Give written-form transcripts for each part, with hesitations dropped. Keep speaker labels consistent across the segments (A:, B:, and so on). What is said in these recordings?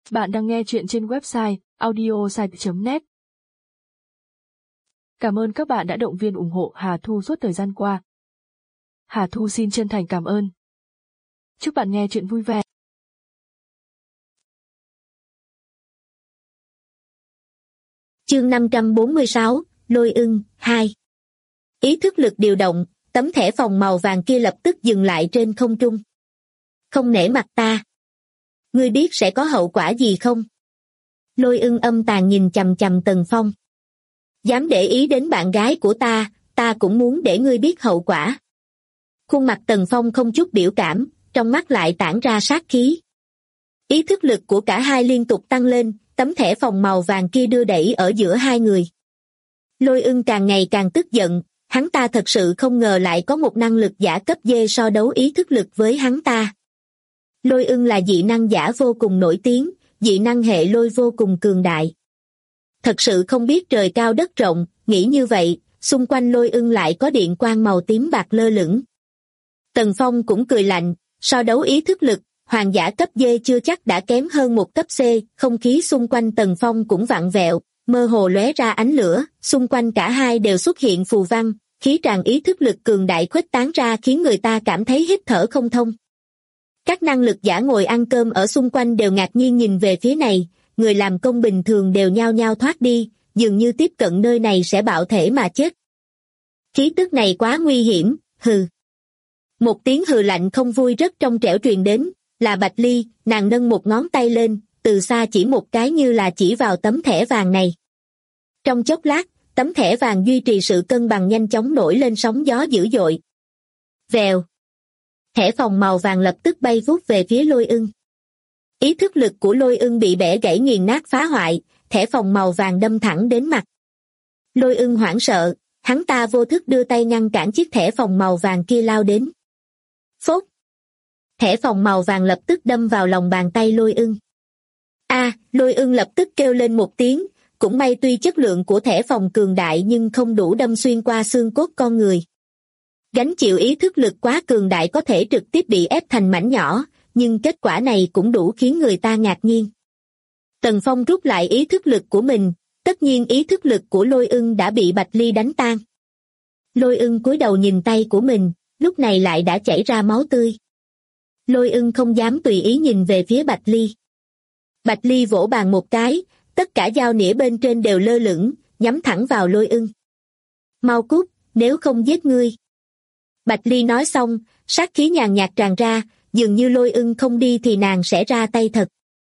A: Bạn đang nghe chuyện trên website audiosite.net. Cảm ơn các bạn đã động viên ủng hộ Hà Thu suốt thời gian qua. Hà Thu xin chân thành cảm ơn. Chúc bạn nghe chuyện vui vẻ.
B: Chương 546, Lôi ưng, 2. Ý thức lực điều động, tấm thẻ phòng màu vàng kia lập tức dừng lại trên không trung. Không nể mặt ta. Ngươi biết sẽ có hậu quả gì không? Lôi ưng âm tàn nhìn chằm chằm Tần Phong. Dám để ý đến bạn gái của ta cũng muốn để ngươi biết hậu quả. Khuôn mặt Tần Phong không chút biểu cảm, trong mắt lại tản ra sát khí. Ý thức lực của cả hai liên tục tăng lên, tấm thẻ phòng màu vàng kia đưa đẩy ở giữa hai người. Lôi ưng càng ngày càng tức giận, hắn ta thật sự không ngờ lại có một năng lực giả cấp D so đấu ý thức lực với hắn ta. Lôi ưng là dị năng giả vô cùng nổi tiếng, dị năng hệ lôi vô cùng cường đại. Thật sự không biết trời cao đất rộng, nghĩ như vậy, xung quanh lôi ưng lại có điện quang màu tím bạc lơ lửng. Tần Phong cũng cười lạnh, so đấu ý thức lực, hoàng giả cấp D chưa chắc đã kém hơn một cấp C, không khí xung quanh Tần Phong cũng vặn vẹo, mơ hồ lóe ra ánh lửa, xung quanh cả hai đều xuất hiện phù văn, khí tràn ý thức lực cường đại khuếch tán ra khiến người ta cảm thấy hít thở không thông. Các năng lực giả ngồi ăn cơm ở xung quanh đều ngạc nhiên nhìn về phía này, người làm công bình thường đều nhao nhao thoát đi, dường như tiếp cận nơi này sẽ bạo thể mà chết. Khí tức này quá nguy hiểm, hừ. Một tiếng hừ lạnh không vui rất trong trẻo truyền đến, là Bạch Ly, nàng nâng một ngón tay lên, từ xa chỉ một cái như là chỉ vào tấm thẻ vàng này. Trong chốc lát, tấm thẻ vàng duy trì sự cân bằng nhanh chóng nổi lên sóng gió dữ dội. Vèo. Thẻ phòng màu vàng lập tức bay vút về phía lôi ưng. Ý thức lực của lôi ưng bị bẻ gãy nghiền nát phá hoại, thẻ phòng màu vàng đâm thẳng đến mặt. Lôi ưng hoảng sợ, hắn ta vô thức đưa tay ngăn cản chiếc thẻ phòng màu vàng kia lao đến. Phốt! Thẻ phòng màu vàng lập tức đâm vào lòng bàn tay lôi ưng. Lôi ưng lập tức kêu lên một tiếng, cũng may tuy chất lượng của thẻ phòng cường đại nhưng không đủ đâm xuyên qua xương cốt con người. Gánh chịu ý thức lực quá cường đại có thể trực tiếp bị ép thành mảnh nhỏ, nhưng kết quả này cũng đủ khiến người ta ngạc nhiên. Tần Phong rút lại ý thức lực của mình, tất nhiên ý thức lực của lôi ưng đã bị Bạch Ly đánh tan. Lôi ưng cúi đầu nhìn tay của mình, lúc này lại đã chảy ra máu tươi. Lôi ưng không dám tùy ý nhìn về phía Bạch Ly. Bạch Ly vỗ bàn một cái, tất cả dao nĩa bên trên đều lơ lửng, nhắm thẳng vào lôi ưng. Mau cút, nếu không giết ngươi. Bạch Ly nói xong, sát khí nhàn nhạt tràn ra, dường như lôi ưng không đi thì nàng sẽ ra tay thật.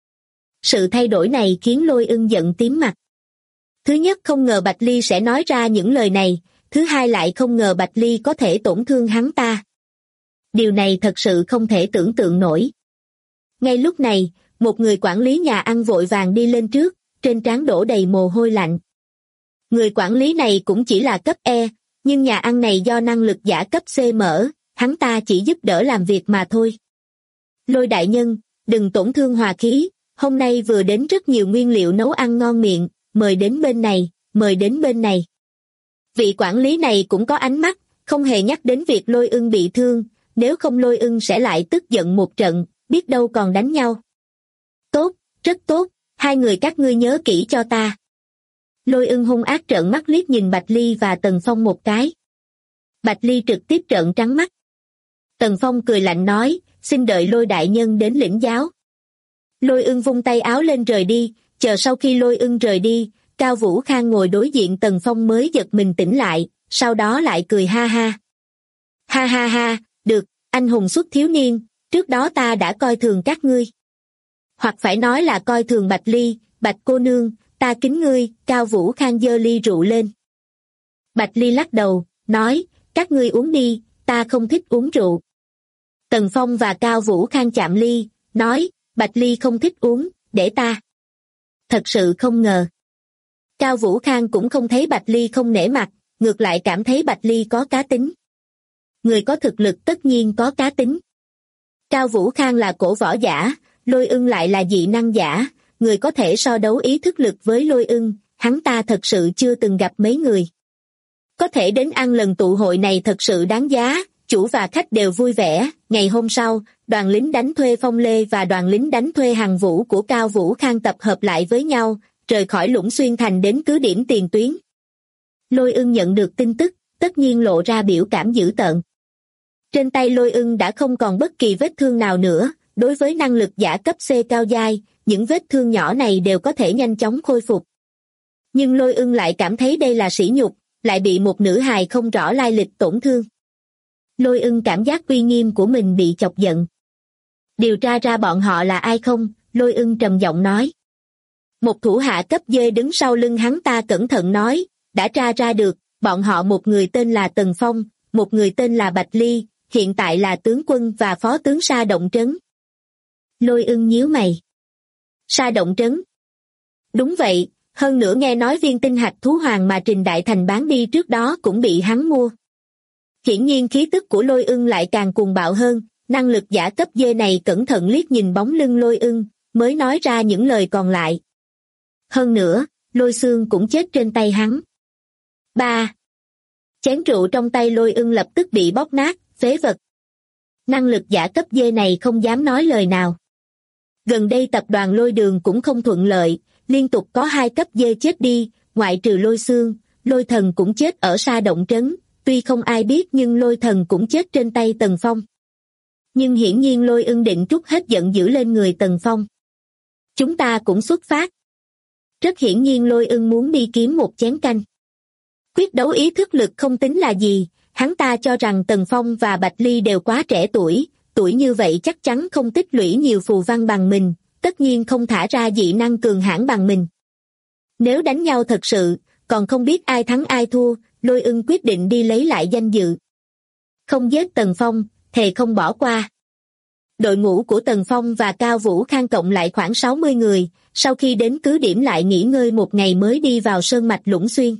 B: Sự thay đổi này khiến lôi ưng giận tím mặt. Thứ nhất không ngờ Bạch Ly sẽ nói ra những lời này, thứ hai lại không ngờ Bạch Ly có thể tổn thương hắn ta. Điều này thật sự không thể tưởng tượng nổi. Ngay lúc này, một người quản lý nhà ăn vội vàng đi lên trước, trên trán đổ đầy mồ hôi lạnh. Người quản lý này cũng chỉ là cấp E, nhưng nhà ăn này do năng lực giả cấp C mở, hắn ta chỉ giúp đỡ làm việc mà thôi. Lôi đại nhân, đừng tổn thương hòa khí, hôm nay vừa đến rất nhiều nguyên liệu nấu ăn ngon miệng, mời đến bên này, mời đến bên này. Vị quản lý này cũng có ánh mắt, không hề nhắc đến việc lôi ưng bị thương, nếu không lôi ưng sẽ lại tức giận một trận, biết đâu còn đánh nhau. Tốt, rất tốt, hai người các ngươi nhớ kỹ cho ta. Lôi ưng hung ác trợn mắt liếc nhìn Bạch Ly và Tần Phong một cái. Bạch Ly trực tiếp trợn trắng mắt. Tần Phong cười lạnh nói, xin đợi Lôi đại nhân đến lĩnh giáo. Lôi ưng vung tay áo lên rời đi, chờ sau khi lôi ưng rời đi, Cao Vũ Khang ngồi đối diện Tần Phong mới giật mình tỉnh lại, sau đó lại cười ha ha. Ha ha ha, được, anh hùng xuất thiếu niên, trước đó ta đã coi thường các ngươi. Hoặc phải nói là coi thường Bạch Ly, Bạch cô nương, ta kính ngươi, Cao Vũ Khang giơ ly rượu lên. Bạch Ly lắc đầu, nói, các ngươi uống đi, ta không thích uống rượu. Tần Phong và Cao Vũ Khang chạm ly, nói, Bạch Ly không thích uống, để ta. Thật sự không ngờ. Cao Vũ Khang cũng không thấy Bạch Ly không nể mặt, ngược lại cảm thấy Bạch Ly có cá tính. Người có thực lực tất nhiên có cá tính. Cao Vũ Khang là cổ võ giả, lôi ưng lại là dị năng giả, người có thể so đấu ý thức lực với lôi ưng, hắn ta thật sự chưa từng gặp mấy người. Có thể đến ăn lần tụ hội này thật sự đáng giá, chủ và khách đều vui vẻ. Ngày hôm sau, đoàn lính đánh thuê Phong Lê và đoàn lính đánh thuê Hằng Vũ của Cao Vũ Khang tập hợp lại với nhau, rời khỏi Lũng Xuyên Thành đến cứ điểm tiền tuyến. Lôi Ưng nhận được tin tức, tất nhiên lộ ra biểu cảm dữ tợn. Trên tay Lôi Ưng đã không còn bất kỳ vết thương nào nữa, đối với năng lực giả cấp C cao giai, những vết thương nhỏ này đều có thể nhanh chóng khôi phục. Nhưng Lôi Ưng lại cảm thấy đây là sỉ nhục, lại bị một nữ hài không rõ lai lịch tổn thương. Lôi Ưng cảm giác uy nghiêm của mình bị chọc giận. Điều tra ra bọn họ là ai không? Lôi Ưng trầm giọng nói. Một thủ hạ cấp D đứng sau lưng hắn ta cẩn thận nói, đã tra ra được, bọn họ một người tên là Tần Phong, một người tên là Bạch Ly, hiện tại là tướng quân và phó tướng Sa Động Trấn. Lôi Ưng nhíu mày. Sa Động Trấn? Đúng vậy, hơn nữa nghe nói viên tinh hạch thú hoàng mà Trình Đại Thành bán đi trước đó cũng bị hắn mua. Hiển nhiên khí tức của Lôi Ưng lại càng cuồng bạo hơn, năng lực giả cấp D này cẩn thận liếc nhìn bóng lưng Lôi Ưng, mới nói ra những lời còn lại. Hơn nữa, Lôi Xương cũng chết trên tay hắn. 3. Chén rượu trong tay Lôi Ưng lập tức bị bóp nát, phế vật. Năng lực giả cấp D này không dám nói lời nào. Gần đây tập đoàn Lôi Đường cũng không thuận lợi, liên tục có 2 cấp D chết đi, ngoại trừ Lôi Xương, Lôi Thần cũng chết ở Sa Động Trấn, tuy không ai biết nhưng Lôi Thần cũng chết trên tay Tần Phong. Nhưng hiển nhiên Lôi Ưng định trút hết giận dữ lên người Tần Phong. Chúng ta cũng xuất phát. Rất hiển nhiên Lôi Ưng muốn đi kiếm một chén canh. Quyết đấu ý thức lực không tính là gì, hắn ta cho rằng Tần Phong và Bạch Ly đều quá trẻ tuổi như vậy chắc chắn không tích lũy nhiều phù văn bằng mình, tất nhiên không thả ra dị năng cường hãn bằng mình. Nếu đánh nhau thật sự, còn không biết ai thắng ai thua, Lôi Ưng quyết định đi lấy lại danh dự. Không giết Tần Phong, thề không bỏ qua. Đội ngũ của Tần Phong và Cao Vũ Khang cộng lại khoảng 60 người, sau khi đến cứ điểm lại nghỉ ngơi một ngày mới đi vào sơn mạch Lũng Xuyên.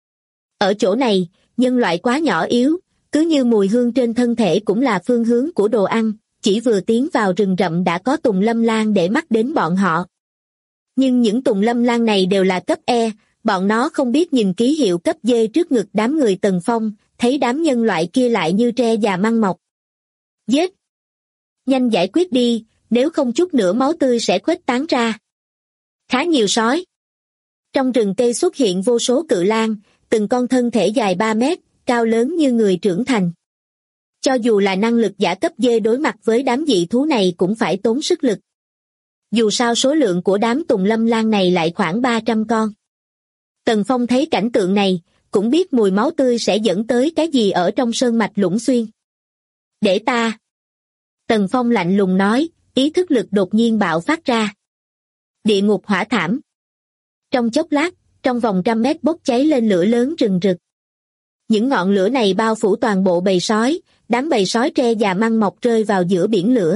B: Ở chỗ này, nhân loại quá nhỏ yếu, cứ như mùi hương trên thân thể cũng là phương hướng của đồ ăn, chỉ vừa tiến vào rừng rậm đã có tùng lâm lan để mắt đến bọn họ. Nhưng những tùng lâm lan này đều là cấp E, bọn nó không biết nhìn ký hiệu cấp D trước ngực đám người Tần Phong, thấy đám nhân loại kia lại như tre già măng mọc. Giết! Nhanh giải quyết đi, nếu không chút nữa máu tươi sẽ khuếch tán ra. Khá nhiều sói. Trong rừng cây xuất hiện vô số cự lang, từng con thân thể dài 3 mét, cao lớn như người trưởng thành. Cho dù là năng lực giả cấp D đối mặt với đám dị thú này cũng phải tốn sức lực. Dù sao số lượng của đám tùng lâm lan này lại khoảng 300 con. Tần Phong thấy cảnh tượng này, cũng biết mùi máu tươi sẽ dẫn tới cái gì ở trong sơn mạch Lũng Xuyên. Để ta. Tần Phong lạnh lùng nói, ý thức lực đột nhiên bạo phát ra. Địa ngục hỏa thảm. Trong chốc lát, trong vòng 100 mét bốc cháy lên lửa lớn rừng rực. Những ngọn lửa này bao phủ toàn bộ bầy sói, đám bầy sói tre già măng mọc rơi vào giữa biển lửa.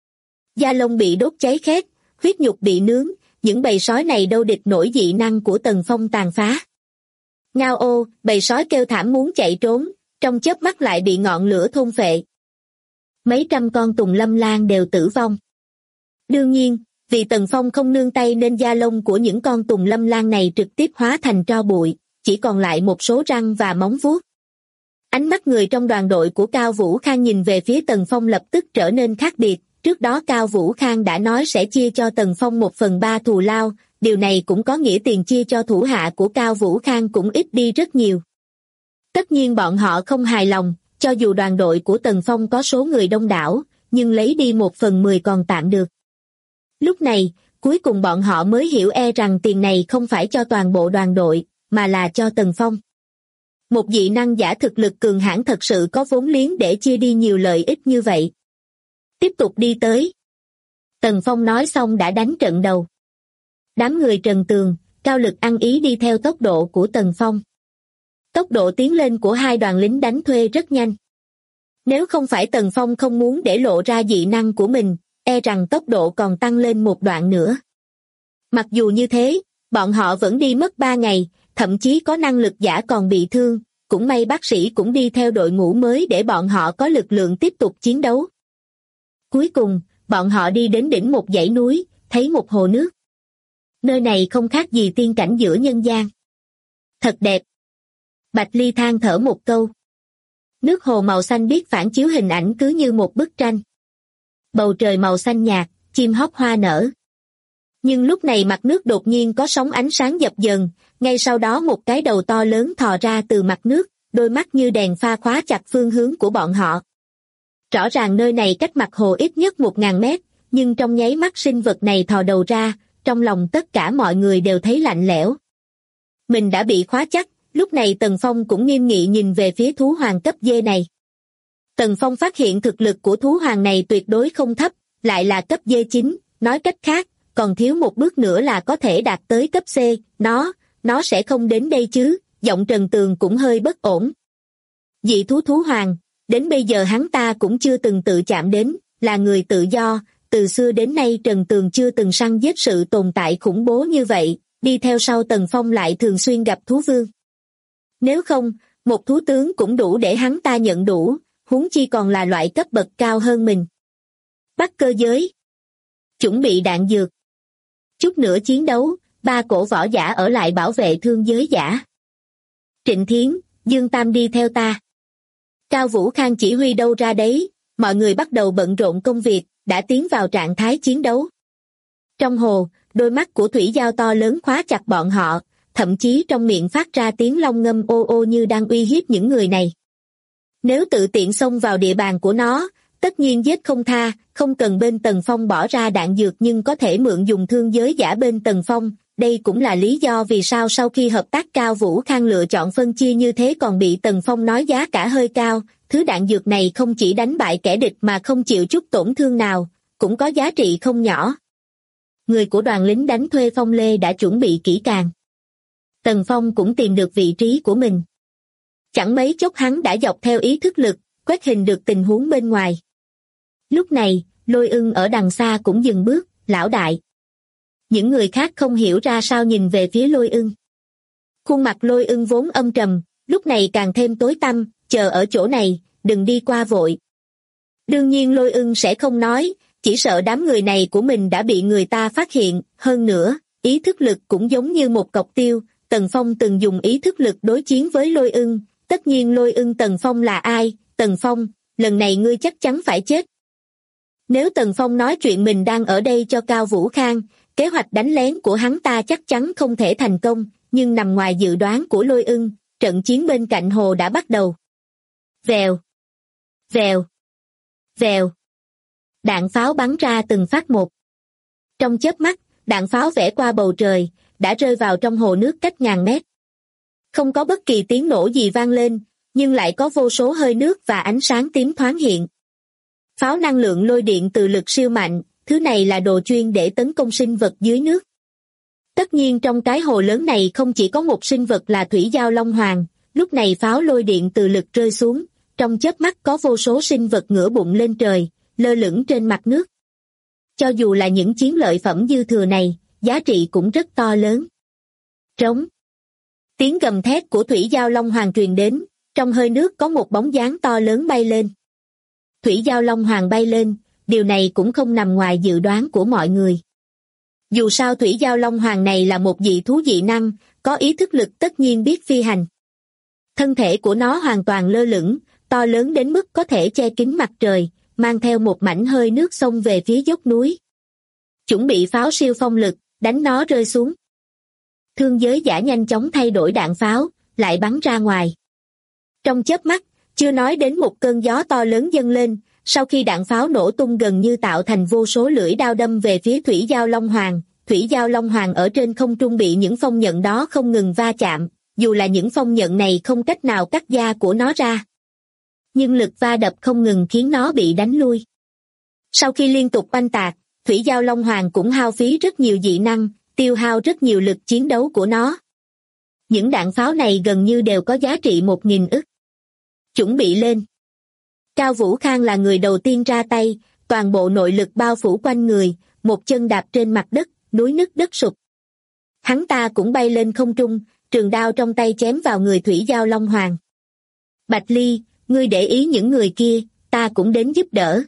B: Da lông bị đốt cháy khét, huyết nhục bị nướng, những bầy sói này đâu địch nổi dị năng của Tần Phong tàn phá. Ngao ô, bầy sói kêu thảm muốn chạy trốn, trong chớp mắt lại bị ngọn lửa thôn phệ. Mấy trăm con tùng lâm lan đều tử vong. Đương nhiên, vì Tần Phong không nương tay nên da lông của những con tùng lâm lan này trực tiếp hóa thành tro bụi, chỉ còn lại một số răng và móng vuốt. Ánh mắt người trong đoàn đội của Cao Vũ Khang nhìn về phía Tần Phong lập tức trở nên khác biệt. Trước đó Cao Vũ Khang đã nói sẽ chia cho Tần Phong 1/3 thù lao, điều này cũng có nghĩa tiền chia cho thủ hạ của Cao Vũ Khang cũng ít đi rất nhiều. Tất nhiên bọn họ không hài lòng, cho dù đoàn đội của Tần Phong có số người đông đảo, nhưng lấy đi 1/10 còn tạm được. Lúc này, cuối cùng bọn họ mới hiểu rằng tiền này không phải cho toàn bộ đoàn đội, mà là cho Tần Phong. Một dị năng giả thực lực cường hãn thật sự có vốn liếng để chia đi nhiều lợi ích như vậy. Tiếp tục đi tới. Tần Phong nói xong đã đánh trận đầu. Đám người Trần Tường, Cao Lực ăn ý đi theo tốc độ của Tần Phong. Tốc độ tiến lên của hai đoàn lính đánh thuê rất nhanh. Nếu không phải Tần Phong không muốn để lộ ra dị năng của mình, rằng tốc độ còn tăng lên một đoạn nữa. Mặc dù như thế, bọn họ vẫn đi mất 3 ngày, thậm chí có năng lực giả còn bị thương, cũng may bác sĩ cũng đi theo đội ngũ mới để bọn họ có lực lượng tiếp tục chiến đấu. Cuối cùng, bọn họ đi đến đỉnh một dãy núi, thấy một hồ nước. Nơi này không khác gì tiên cảnh giữa nhân gian. Thật đẹp. Bạch Ly than thở một câu. Nước hồ màu xanh biếc phản chiếu hình ảnh cứ như một bức tranh. Bầu trời màu xanh nhạt, chim hót hoa nở. Nhưng lúc này mặt nước đột nhiên có sóng ánh sáng dập dờn, ngay sau đó một cái đầu to lớn thò ra từ mặt nước, đôi mắt như đèn pha khóa chặt phương hướng của bọn họ. Rõ ràng nơi này cách mặt hồ ít nhất 1000 mét, nhưng trong nháy mắt sinh vật này thò đầu ra, trong lòng tất cả mọi người đều thấy lạnh lẽo. Mình đã bị khóa chắc, lúc này Tần Phong cũng nghiêm nghị nhìn về phía thú hoàng cấp D này. Tần Phong phát hiện thực lực của thú hoàng này tuyệt đối không thấp, lại là cấp D9, nói cách khác, còn thiếu một bước nữa là có thể đạt tới cấp C, nó sẽ không đến đây chứ, giọng Trần Tường cũng hơi bất ổn. Dị thú thú hoàng, đến bây giờ hắn ta cũng chưa từng tự chạm đến, là người tự do, từ xưa đến nay Trần Tường chưa từng săn giết sự tồn tại khủng bố như vậy, đi theo sau Tần Phong lại thường xuyên gặp thú vương. Nếu không, một thú tướng cũng đủ để hắn ta nhận đủ, huống chi còn là loại cấp bậc cao hơn mình. Bắt cơ giới. Chuẩn bị đạn dược. Chút nữa chiến đấu, 3 cổ võ giả ở lại bảo vệ thương giới giả. Trịnh Thiến, Dương Tam đi theo ta. Cao Vũ Khang chỉ huy đâu ra đấy, mọi người bắt đầu bận rộn công việc, đã tiến vào trạng thái chiến đấu. Trong hồ, đôi mắt của thủy giao to lớn khóa chặt bọn họ, thậm chí trong miệng phát ra tiếng long ngâm ô ô như đang uy hiếp những người này. Nếu tự tiện xông vào địa bàn của nó, tất nhiên giết không tha, không cần bên Tần Phong bỏ ra đạn dược nhưng có thể mượn dùng thương giới giả bên Tần Phong. Đây cũng là lý do vì sao sau khi hợp tác Cao Vũ Khang lựa chọn phân chia như thế còn bị Tần Phong nói giá cả hơi cao. Thứ đạn dược này không chỉ đánh bại kẻ địch mà không chịu chút tổn thương nào, cũng có giá trị không nhỏ. Người của đoàn lính đánh thuê Phong Lê đã chuẩn bị kỹ càng. Tần Phong cũng tìm được vị trí của mình. Chẳng mấy chốc hắn đã dọc theo ý thức lực, quét hình được tình huống bên ngoài. Lúc này, Lôi Ưng ở đằng xa cũng dừng bước, lão đại. Những người khác không hiểu ra sao nhìn về phía Lôi Ưng. Khuôn mặt Lôi Ưng vốn âm trầm, lúc này càng thêm tối tăm, chờ ở chỗ này, đừng đi qua vội. Đương nhiên Lôi Ưng sẽ không nói, chỉ sợ đám người này của mình đã bị người ta phát hiện, hơn nữa, ý thức lực cũng giống như một cọc tiêu, Tần Phong từng dùng ý thức lực đối chiến với Lôi Ưng, tất nhiên Lôi Ưng Tần Phong là ai, Tần Phong, lần này ngươi chắc chắn phải chết. Nếu Tần Phong nói chuyện mình đang ở đây cho Cao Vũ Khang, kế hoạch đánh lén của hắn ta chắc chắn không thể thành công, nhưng nằm ngoài dự đoán của Lôi Ưng, trận chiến bên cạnh hồ đã bắt đầu. Vèo, vèo, vèo. Đạn pháo bắn ra từng phát một. Trong chớp mắt, đạn pháo vẽ qua bầu trời, đã rơi vào trong hồ nước cách ngàn mét. Không có bất kỳ tiếng nổ gì vang lên, nhưng lại có vô số hơi nước và ánh sáng tím thoáng hiện. Pháo năng lượng lôi điện từ lực siêu mạnh, thứ này là đồ chuyên để tấn công sinh vật dưới nước. Tất nhiên trong cái hồ lớn này không chỉ có một sinh vật là thủy giao long hoàng, lúc này pháo lôi điện từ lực rơi xuống, trong chớp mắt có vô số sinh vật ngửa bụng lên trời, lơ lửng trên mặt nước. Cho dù là những chiến lợi phẩm dư thừa này, giá trị cũng rất to lớn. Trống. Tiếng gầm thét của thủy giao long hoàng truyền đến, trong hơi nước có một bóng dáng to lớn bay lên. Thủy giao long hoàng bay lên, điều này cũng không nằm ngoài dự đoán của mọi người. Dù sao thủy giao long hoàng này là một dị thú dị năng, có ý thức lực tất nhiên biết phi hành. Thân thể của nó hoàn toàn lơ lửng, to lớn đến mức có thể che kín mặt trời, mang theo một mảnh hơi nước xông về phía dốc núi. Chuẩn bị pháo siêu phong lực, đánh nó rơi xuống. Thương giới giả nhanh chóng thay đổi đạn pháo, lại bắn ra ngoài. Trong chớp mắt, chưa nói đến một cơn gió to lớn dâng lên, sau khi đạn pháo nổ tung gần như tạo thành vô số lưỡi đao đâm về phía thủy giao long hoàng. Thủy giao long hoàng ở trên không trung bị những phong nhận đó không ngừng va chạm, dù là những phong nhận này không cách nào cắt da của nó ra. Nhưng lực va đập không ngừng khiến nó bị đánh lui. Sau khi liên tục oanh tạc, thủy giao long hoàng cũng hao phí rất nhiều dị năng, tiêu hao rất nhiều lực chiến đấu của nó. Những đạn pháo này gần như đều có giá trị 1000 ức. Chuẩn bị lên. Cao Vũ Khang là người đầu tiên ra tay, toàn bộ nội lực bao phủ quanh người, một chân đạp trên mặt đất, núi nứt đất sụp. Hắn ta cũng bay lên không trung, trường đao trong tay chém vào người thủy giao long hoàng. Bạch Ly, ngươi để ý những người kia, ta cũng đến giúp đỡ.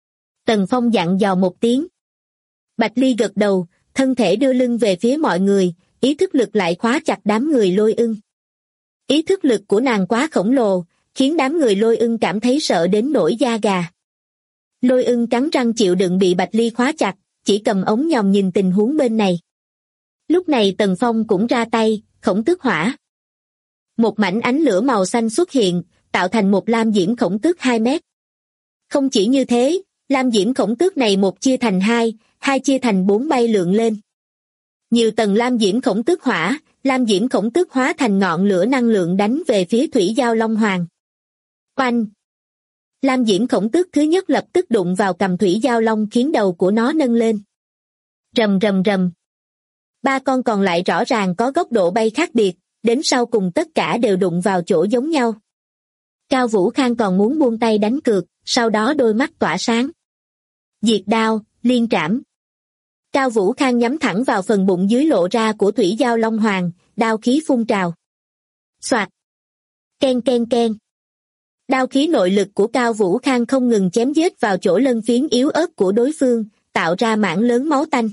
B: Tần Phong dặn dò một tiếng. Bạch Ly gật đầu, thân thể đưa lưng về phía mọi người, ý thức lực lại khóa chặt đám người Lôi Ưng. Ý thức lực của nàng quá khổng lồ, khiến đám người Lôi Ưng cảm thấy sợ đến nổi da gà. Lôi Ưng cắn răng chịu đựng bị Bạch Ly khóa chặt, chỉ cầm ống nhòm nhìn tình huống bên này. Lúc này Tần Phong cũng ra tay, khổng tước hỏa. Một mảnh ánh lửa màu xanh xuất hiện, tạo thành một lam diễm khổng tước 2 mét. Không chỉ như thế, lam diễm khổng tước này một chia thành hai, hai chia thành 4 bay lượn lên. Nhiều tầng lam diễm khổng tước hỏa, lam diễm khổng tước hóa thành ngọn lửa năng lượng đánh về phía Thủy Giao Long Hoàng. Oanh! Lam diễm khổng tước thứ nhất lập tức đụng vào cầm Thủy Giao Long khiến đầu của nó nâng lên. Rầm rầm rầm. 3 con còn lại rõ ràng có góc độ bay khác biệt, đến sau cùng tất cả đều đụng vào chỗ giống nhau. Cao Vũ Khang còn muốn buông tay đánh cược, sau đó đôi mắt tỏa sáng. Diệt đao, liên trảm. Cao Vũ Khang nhắm thẳng vào phần bụng dưới lộ ra của Thủy Giao Long Hoàng, đao khí phun trào. Soạt. Ken ken ken. Đao khí nội lực của Cao Vũ Khang không ngừng chém giết vào chỗ lân phiến yếu ớt của đối phương, tạo ra mảng lớn máu tanh.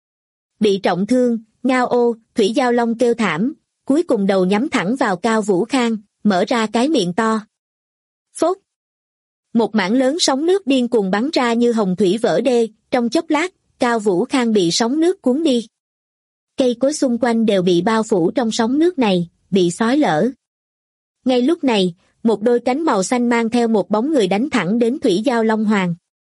B: Bị trọng thương, ngao ô, Thủy Giao Long kêu thảm, cuối cùng đầu nhắm thẳng vào Cao Vũ Khang, mở ra cái miệng to. Phốt. Một mảng lớn sóng nước điên cuồng bắn ra như hồng thủy vỡ đê, trong chốc lát, Cao Vũ Khang bị sóng nước cuốn đi. Cây cối xung quanh đều bị bao phủ trong sóng nước này, bị xói lở. Ngay lúc này, một đôi cánh màu xanh mang theo một bóng người đánh thẳng đến Thủy Giao Long Hoàng.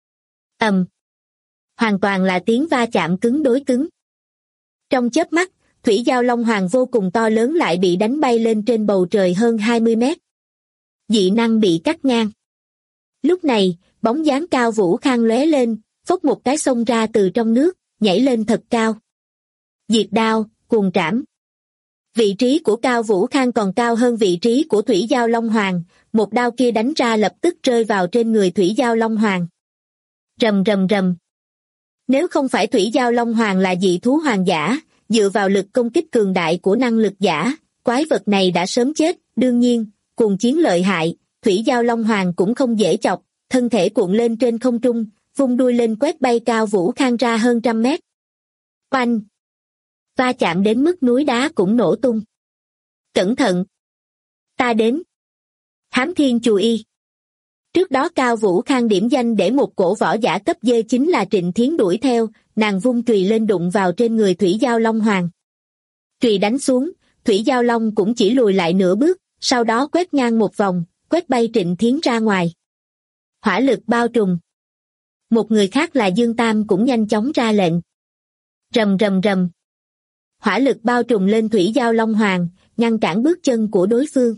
B: Ầm. Hoàn toàn là tiếng va chạm cứng đối cứng. Trong chớp mắt, Thủy Giao Long Hoàng vô cùng to lớn lại bị đánh bay lên trên bầu trời hơn 20 mét. Dị năng bị cắt ngang. Lúc này, bóng dáng Cao Vũ Khang lóe lên, phốc một cái xông ra từ trong nước, nhảy lên thật cao. Diệt đao, cuồng trảm. Vị trí của Cao Vũ Khang còn cao hơn vị trí của Thủy Giao Long Hoàng, một đao kia đánh ra lập tức rơi vào trên người Thủy Giao Long Hoàng. Rầm rầm rầm. Nếu không phải Thủy Giao Long Hoàng là dị thú hoàng giả, dựa vào lực công kích cường đại của năng lực giả, quái vật này đã sớm chết. Đương nhiên, cuồng chiến lợi hại, Thủy Giao Long Hoàng cũng không dễ chọc, thân thể cuộn lên trên không trung, vung đuôi lên quét bay Cao Vũ Khang ra hơn 100 mét. Oanh! Va chạm đến mức núi đá cũng nổ tung. Cẩn thận! Ta đến! Hám Thiên Chù Y. Trước đó Cao Vũ Khang điểm danh để một cổ võ giả cấp D chính là Trịnh Thiến đuổi theo, nàng vung chùy lên đụng vào trên người Thủy Giao Long Hoàng. Chùy đánh xuống, Thủy Giao Long cũng chỉ lùi lại nửa bước, sau đó quét ngang một vòng, quét bay Trịnh Thiến ra ngoài. Hỏa lực bao trùm. Một người khác là Dương Tam cũng nhanh chóng ra lệnh. Rầm rầm rầm. Hỏa lực bao trùm lên Thủy Giao Long Hoàng, ngăn cản bước chân của đối phương.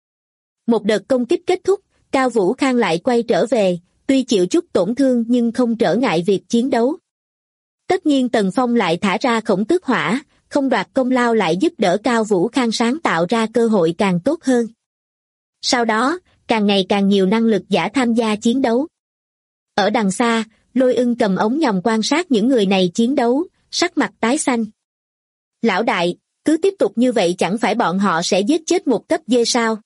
B: Một đợt công kích kết thúc, Cao Vũ Khang lại quay trở về, tuy chịu chút tổn thương nhưng không trở ngại việc chiến đấu. Tất nhiên Tần Phong lại thả ra khổng tước hỏa, không đoạt công lao lại giúp đỡ Cao Vũ Khang sáng tạo ra cơ hội càng tốt hơn. Sau đó, càng ngày càng nhiều năng lực giả tham gia chiến đấu. Ở đằng xa, Lôi Ưng cầm ống nhòm quan sát những người này chiến đấu, sắc mặt tái xanh. Lão đại, cứ tiếp tục như vậy chẳng phải bọn họ sẽ giết chết một cấp D sao?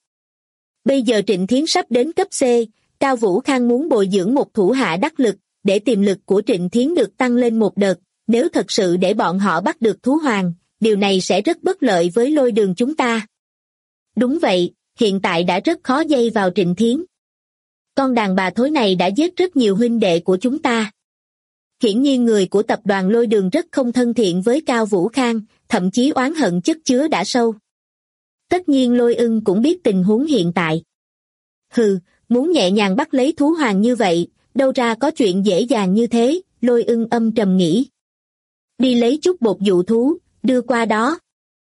B: Bây giờ Trịnh Thiến sắp đến cấp C, Cao Vũ Khang muốn bồi dưỡng một thủ hạ đắc lực, để tiềm lực của Trịnh Thiến được tăng lên một đợt, nếu thật sự để bọn họ bắt được thú hoàng, điều này sẽ rất bất lợi với Lôi Đường chúng ta. Đúng vậy, hiện tại đã rất khó dây vào Trịnh Thiến. Con đàn bà thối này đã giết rất nhiều huynh đệ của chúng ta. Hiển nhiên người của tập đoàn Lôi Đường rất không thân thiện với Cao Vũ Khang, thậm chí oán hận chất chứa đã sâu. Tất nhiên Lôi Ưng cũng biết tình huống hiện tại. Hừ, muốn nhẹ nhàng bắt lấy thú hoàng như vậy, đâu ra có chuyện dễ dàng như thế, Lôi Ưng âm trầm nghĩ. Đi lấy chút bột dụ thú, đưa qua đó.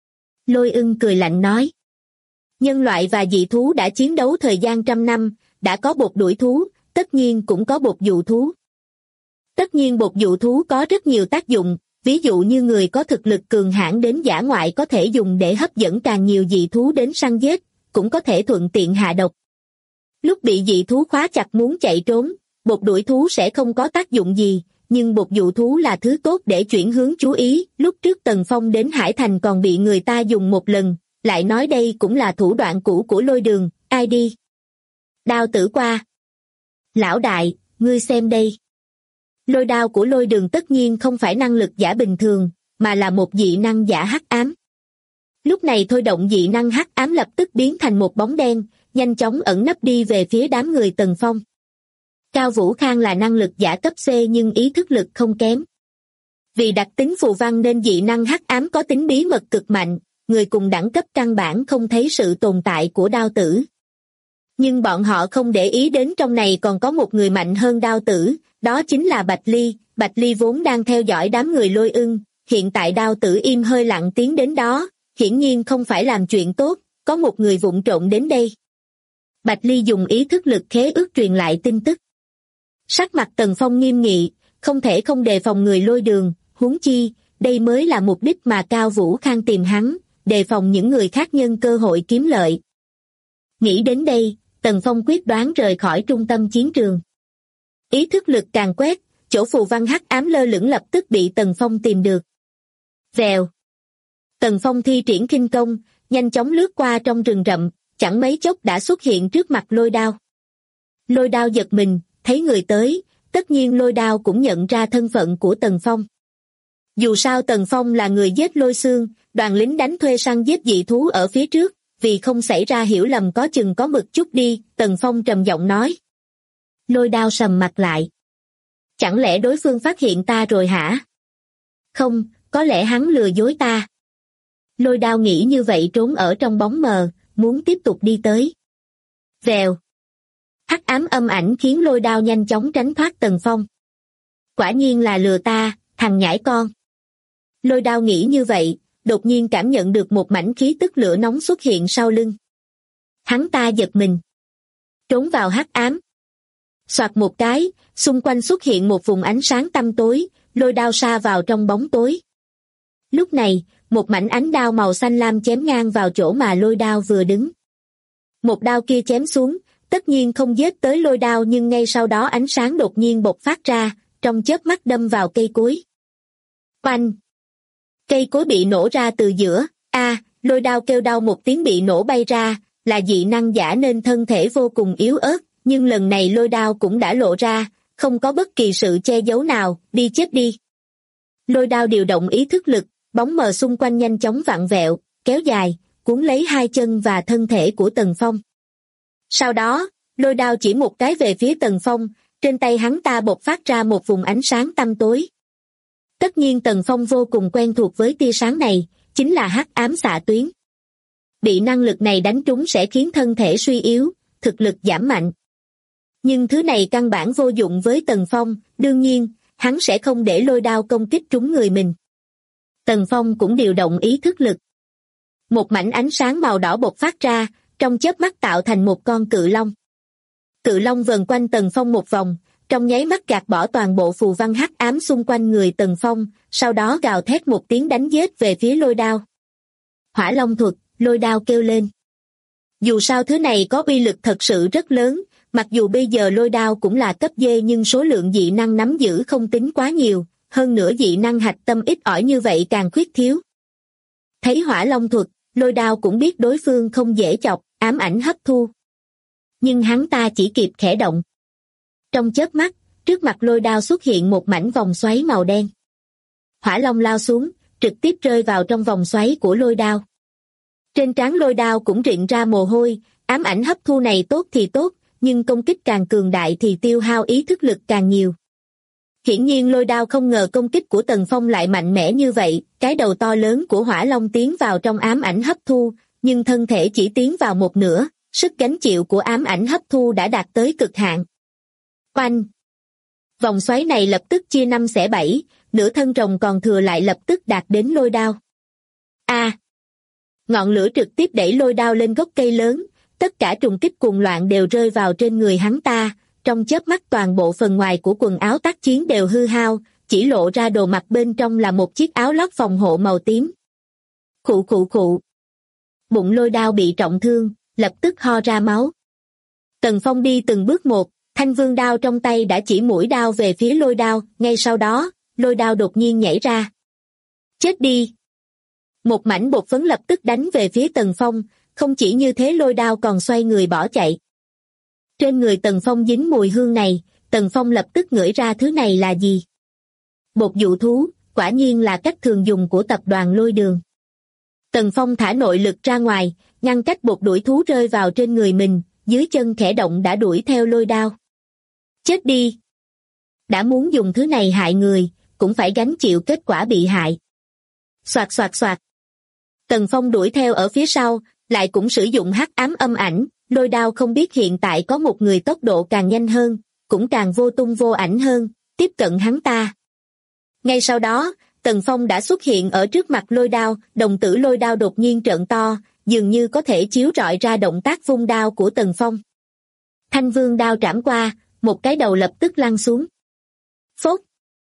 B: Lôi Ưng cười lạnh nói. Nhân loại và dị thú đã chiến đấu thời gian 100 năm, đã có bột đuổi thú, tất nhiên cũng có bột dụ thú. Tất nhiên bột dụ thú có rất nhiều tác dụng, ví dụ như người có thực lực cường hãn đến dã ngoại có thể dùng để hấp dẫn càng nhiều dị thú đến săn giết, cũng có thể thuận tiện hạ độc. Lúc bị dị thú khóa chặt muốn chạy trốn, bột đuổi thú sẽ không có tác dụng gì, nhưng bột dụ thú là thứ tốt để chuyển hướng chú ý. Lúc trước Tần Phong đến Hải Thành còn bị người ta dùng một lần, lại nói đây cũng là thủ đoạn cũ của Lôi Đường, ai đi? Đao tử qua. Lão đại, ngươi xem đây. Lôi đao của Lôi Đường tất nhiên không phải năng lực giả bình thường, mà là một dị năng giả hắc ám. Lúc này thôi động dị năng hắc ám lập tức biến thành một bóng đen, nhanh chóng ẩn nấp đi về phía đám người Tần Phong. Cao Vũ Khang là năng lực giả cấp C nhưng ý thức lực không kém. Vì đặc tính phù văn nên dị năng hắc ám có tính bí mật cực mạnh, người cùng đẳng cấp căn bản không thấy sự tồn tại của đao tử. Nhưng bọn họ không để ý đến trong này còn có một người mạnh hơn đao tử, đó chính là Bạch Ly. Bạch Ly vốn đang theo dõi đám người Lôi Ưng, hiện tại đao tử im hơi lặng tiến đến đó, hiển nhiên không phải làm chuyện tốt, có một người vụng trộn đến đây. Bạch Ly dùng ý thức lực khế ước truyền lại tin tức. Sắc mặt Tần Phong nghiêm nghị, không thể không đề phòng người Lôi Đường, huống chi, đây mới là mục đích mà Cao Vũ Khang tìm hắn, đề phòng những người khác nhân cơ hội kiếm lợi. Nghĩ đến đây, Tần Phong quyết đoán rời khỏi trung tâm chiến trường. Ý thức lực càng quét, chỗ phù văn hắc ám lơ lửng lập tức bị Tần Phong tìm được. Vèo. Tần Phong thi triển khinh công, nhanh chóng lướt qua trong rừng rậm, chẳng mấy chốc đã xuất hiện trước mặt Lôi Đao. Lôi Đao giật mình, thấy người tới, tất nhiên Lôi Đao cũng nhận ra thân phận của Tần Phong. Dù sao Tần Phong là người giết Lôi Xương, đoàn lính đánh thuê săn giết dị thú ở phía trước, vì không xảy ra hiểu lầm có chừng có mực chút đi, Tần Phong trầm giọng nói. Lôi Đao sầm mặt lại. Chẳng lẽ đối phương phát hiện ta rồi hả? Không, có lẽ hắn lừa dối ta. Lôi Đao nghĩ như vậy trốn ở trong bóng mờ, muốn tiếp tục đi tới. Vèo. Hắc ám âm ảnh khiến Lôi Đao nhanh chóng tránh thoát Tần Phong. Quả nhiên là lừa ta, thằng nhãi con. Lôi Đao nghĩ như vậy, đột nhiên cảm nhận được một mảnh khí tức lửa nóng xuất hiện sau lưng. Hắn ta giật mình. Trốn vào hắc ám. Soạt một cái, xung quanh xuất hiện một vùng ánh sáng tăm tối, Lôi Đao sa vào trong bóng tối. Lúc này, một mảnh ánh đao màu xanh lam chém ngang vào chỗ mà Lôi Đao vừa đứng. Một đao kia chém xuống, tất nhiên không giết tới Lôi Đao nhưng ngay sau đó ánh sáng đột nhiên bộc phát ra, trong chớp mắt đâm vào cây cối. Oanh! Cây cối bị nổ ra từ giữa, Lôi Đao kêu đau một tiếng bị nổ bay ra, là dị năng giả nên thân thể vô cùng yếu ớt, nhưng lần này Lôi Đao cũng đã lộ ra, không có bất kỳ sự che giấu nào, đi chết đi. Lôi Đao điều động ý thức lực, bóng mờ xung quanh nhanh chóng vặn vẹo, kéo dài, cuốn lấy hai chân và thân thể của Tần Phong. Sau đó, Lôi Đao chỉ một cái về phía Tần Phong, trên tay hắn ta bộc phát ra một vùng ánh sáng tăm tối. Tất nhiên Tần Phong vô cùng quen thuộc với tia sáng này, chính là hắc ám xạ tuyến. Bị năng lực này đánh trúng sẽ khiến thân thể suy yếu, thực lực giảm mạnh. Nhưng thứ này căn bản vô dụng với Tần Phong, đương nhiên, hắn sẽ không để Lôi Đao công kích trúng người mình. Tần Phong cũng điều động ý thức lực. Một mảnh ánh sáng màu đỏ bộc phát ra, trong chớp mắt tạo thành một con cự long. Cự long vần quanh Tần Phong một vòng, trong nháy mắt gạt bỏ toàn bộ phù văn hắc ám xung quanh người Tần Phong, sau đó gào thét một tiếng đánh giết về phía Lôi Đao. Hỏa Long thuật, Lôi Đao kêu lên. Dù sao thứ này có uy lực thật sự rất lớn, mặc dù bây giờ Lôi Đao cũng là cấp D nhưng số lượng dị năng nắm giữ không tính quá nhiều, hơn nữa dị năng hạch tâm ít ỏi như vậy càng khuyết thiếu. Thấy Hỏa Long thuật, Lôi Đao cũng biết đối phương không dễ chọc, ám ảnh hấp thu. Nhưng hắn ta chỉ kịp khẽ động. Trong chớp mắt, trước mặt Lôi Đao xuất hiện một mảnh vòng xoáy màu đen. Hỏa Long lao xuống, trực tiếp rơi vào trong vòng xoáy của Lôi Đao. Trên trán Lôi Đao cũng rịn ra mồ hôi, ám ảnh hấp thu này tốt thì tốt, nhưng công kích càng cường đại thì tiêu hao ý thức lực càng nhiều. Hiển nhiên Lôi Đao không ngờ công kích của Tần Phong lại mạnh mẽ như vậy, cái đầu to lớn của Hỏa Long tiến vào trong ám ảnh hấp thu, nhưng thân thể chỉ tiến vào một nửa, sức gánh chịu của ám ảnh hấp thu đã đạt tới cực hạn. Oanh! Vòng xoáy này lập tức chia 5 xẻ 7, nửa thân rồng còn thừa lại lập tức đạt đến Lôi Đao. Ngọn lửa trực tiếp đẩy Lôi Đao lên gốc cây lớn, tất cả trùng kích cuồng loạn đều rơi vào trên người hắn ta, trong chớp mắt toàn bộ phần ngoài của quần áo tác chiến đều hư hao, chỉ lộ ra đồ mặc bên trong là một chiếc áo lót phòng hộ màu tím. Khụ khụ khụ. Bụng Lôi Đao bị trọng thương, lập tức ho ra máu. Tần Phong đi từng bước một, thanh vương đao trong tay đã chỉ mũi đao về phía Lôi Đao, ngay sau đó, Lôi Đao đột nhiên nhảy ra. Chết đi! Một mảnh bột phấn lập tức đánh về phía Tần Phong, không chỉ như thế Lôi Đao còn xoay người bỏ chạy. Trên người Tần Phong dính mùi hương này, Tần Phong lập tức ngửi ra thứ này là gì. Bột dụ thú, quả nhiên là cách thường dùng của tập đoàn Lôi Đường. Tần Phong thả nội lực ra ngoài, ngăn cách buộc đuổi thú rơi vào trên người mình, dưới chân khẽ động đã đuổi theo lôi đao. Chết đi! Đã muốn dùng thứ này hại người, cũng phải gánh chịu kết quả bị hại. Soạt soạt soạt. Tần Phong đuổi theo ở phía sau, lại cũng sử dụng hắc ám âm ảnh, lôi đao không biết hiện tại có một người tốc độ càng nhanh hơn, cũng càng vô tung vô ảnh hơn, tiếp cận hắn ta. Ngay sau đó, Tần Phong đã xuất hiện ở trước mặt lôi đao, đồng tử lôi đao đột nhiên trợn to, dường như có thể chiếu rọi ra động tác vung đao của Tần Phong. Thanh vương đao trảm qua, một cái đầu lập tức lăn xuống. Phốt!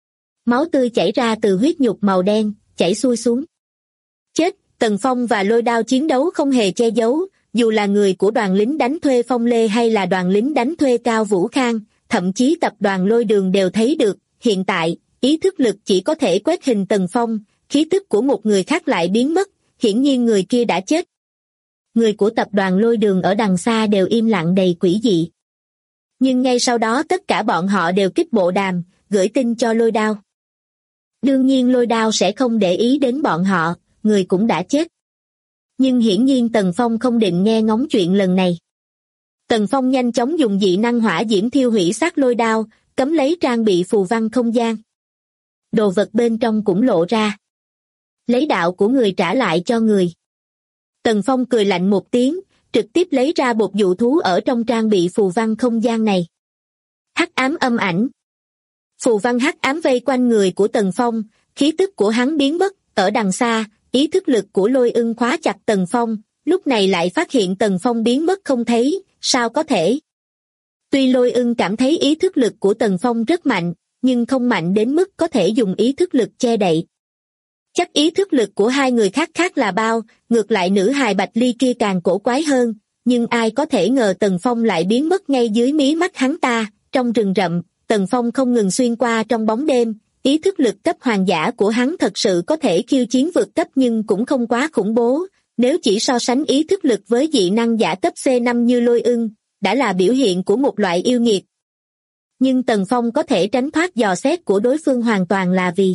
B: Máu tươi chảy ra từ huyết nhục màu đen, chảy xuôi xuống. Chết! Tần Phong và lôi đao chiến đấu không hề che giấu, dù là người của đoàn lính đánh thuê Phong Lê hay là đoàn lính đánh thuê Cao Vũ Khang, thậm chí tập đoàn Lôi Đường đều thấy được, hiện tại, ý thức lực chỉ có thể quét hình Tần Phong, khí tức của một người khác lại biến mất, hiển nhiên người kia đã chết. Người của tập đoàn Lôi Đường ở đằng xa đều im lặng đầy quỷ dị. Nhưng ngay sau đó tất cả bọn họ đều kích bộ đàm, gửi tin cho lôi đao. Đương nhiên lôi đao sẽ không để ý đến bọn họ, người cũng đã chết. Nhưng hiển nhiên Tần Phong không định nghe ngóng chuyện lần này. Tần Phong nhanh chóng dùng dị năng hỏa diễm thiêu hủy xác lôi đao, cấm lấy trang bị phù văn không gian. Đồ vật bên trong cũng lộ ra. Lấy đạo của người trả lại cho người. Tần Phong cười lạnh một tiếng, trực tiếp lấy ra bột dụ thú ở trong trang bị phù văn không gian này. Hắc ám âm ảnh. Phù văn hắc ám vây quanh người của Tần Phong, khí tức của hắn biến mất, ở đằng xa, ý thức lực của Lôi Ưng khóa chặt Tần Phong, lúc này lại phát hiện Tần Phong biến mất không thấy, sao có thể? Tuy Lôi Ưng cảm thấy ý thức lực của Tần Phong rất mạnh, nhưng không mạnh đến mức có thể dùng ý thức lực che đậy. Chắc ý thức lực của hai người khác khác là bao, ngược lại nữ hài Bạch Ly kia càng cổ quái hơn, nhưng ai có thể ngờ Tần Phong lại biến mất ngay dưới mí mắt hắn ta, trong rừng rậm, Tần Phong không ngừng xuyên qua trong bóng đêm, ý thức lực cấp hoàng giả của hắn thật sự có thể khiêu chiến vượt cấp nhưng cũng không quá khủng bố, nếu chỉ so sánh ý thức lực với dị năng giả cấp C5 như Lôi Ưng, đã là biểu hiện của một loại yêu nghiệt. Nhưng Tần Phong có thể tránh thoát dò xét của đối phương hoàn toàn là vì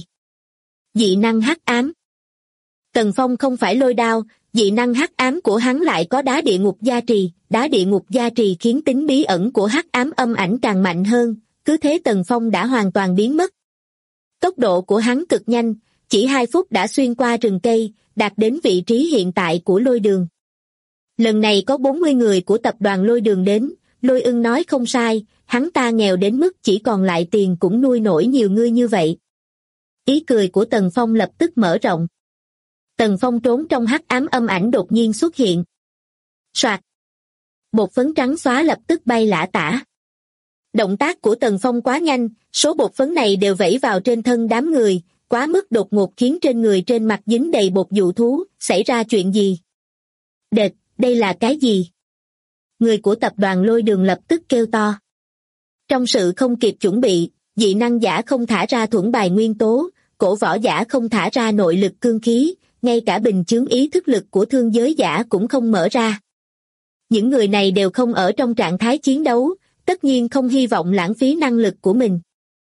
B: dị năng hắc ám. Tần Phong không phải lôi đao, dị năng hắc ám của hắn lại có đá địa ngục gia trì, đá địa ngục gia trì khiến tính bí ẩn của hắc ám âm ảnh càng mạnh hơn, cứ thế Tần Phong đã hoàn toàn biến mất. Tốc độ của hắn cực nhanh, chỉ 2 phút đã xuyên qua rừng cây, đạt đến vị trí hiện tại của Lôi Đường. Lần này có 40 người của tập đoàn Lôi Đường đến, Lôi Ưng nói không sai, hắn ta nghèo đến mức chỉ còn lại tiền cũng nuôi nổi nhiều người như vậy. Ý cười của Tần Phong lập tức mở rộng. Tần Phong trốn trong hắc ám âm ảnh đột nhiên xuất hiện. Soạt. Bột phấn trắng xóa lập tức bay lả tả. Động tác của Tần Phong quá nhanh, số bột phấn này đều vẩy vào trên thân đám người, quá mức đột ngột khiến trên người trên mặt dính đầy bột dụ thú, xảy ra chuyện gì? Đệt, đây là cái gì? Người của tập đoàn Lôi Đường lập tức kêu to. Trong sự không kịp chuẩn bị, dị năng giả không thả ra thuẫn bài nguyên tố, cổ võ giả không thả ra nội lực cương khí, ngay cả bình chướng ý thức lực của thương giới giả cũng không mở ra. Những người này đều không ở trong trạng thái chiến đấu, tất nhiên không hy vọng lãng phí năng lực của mình.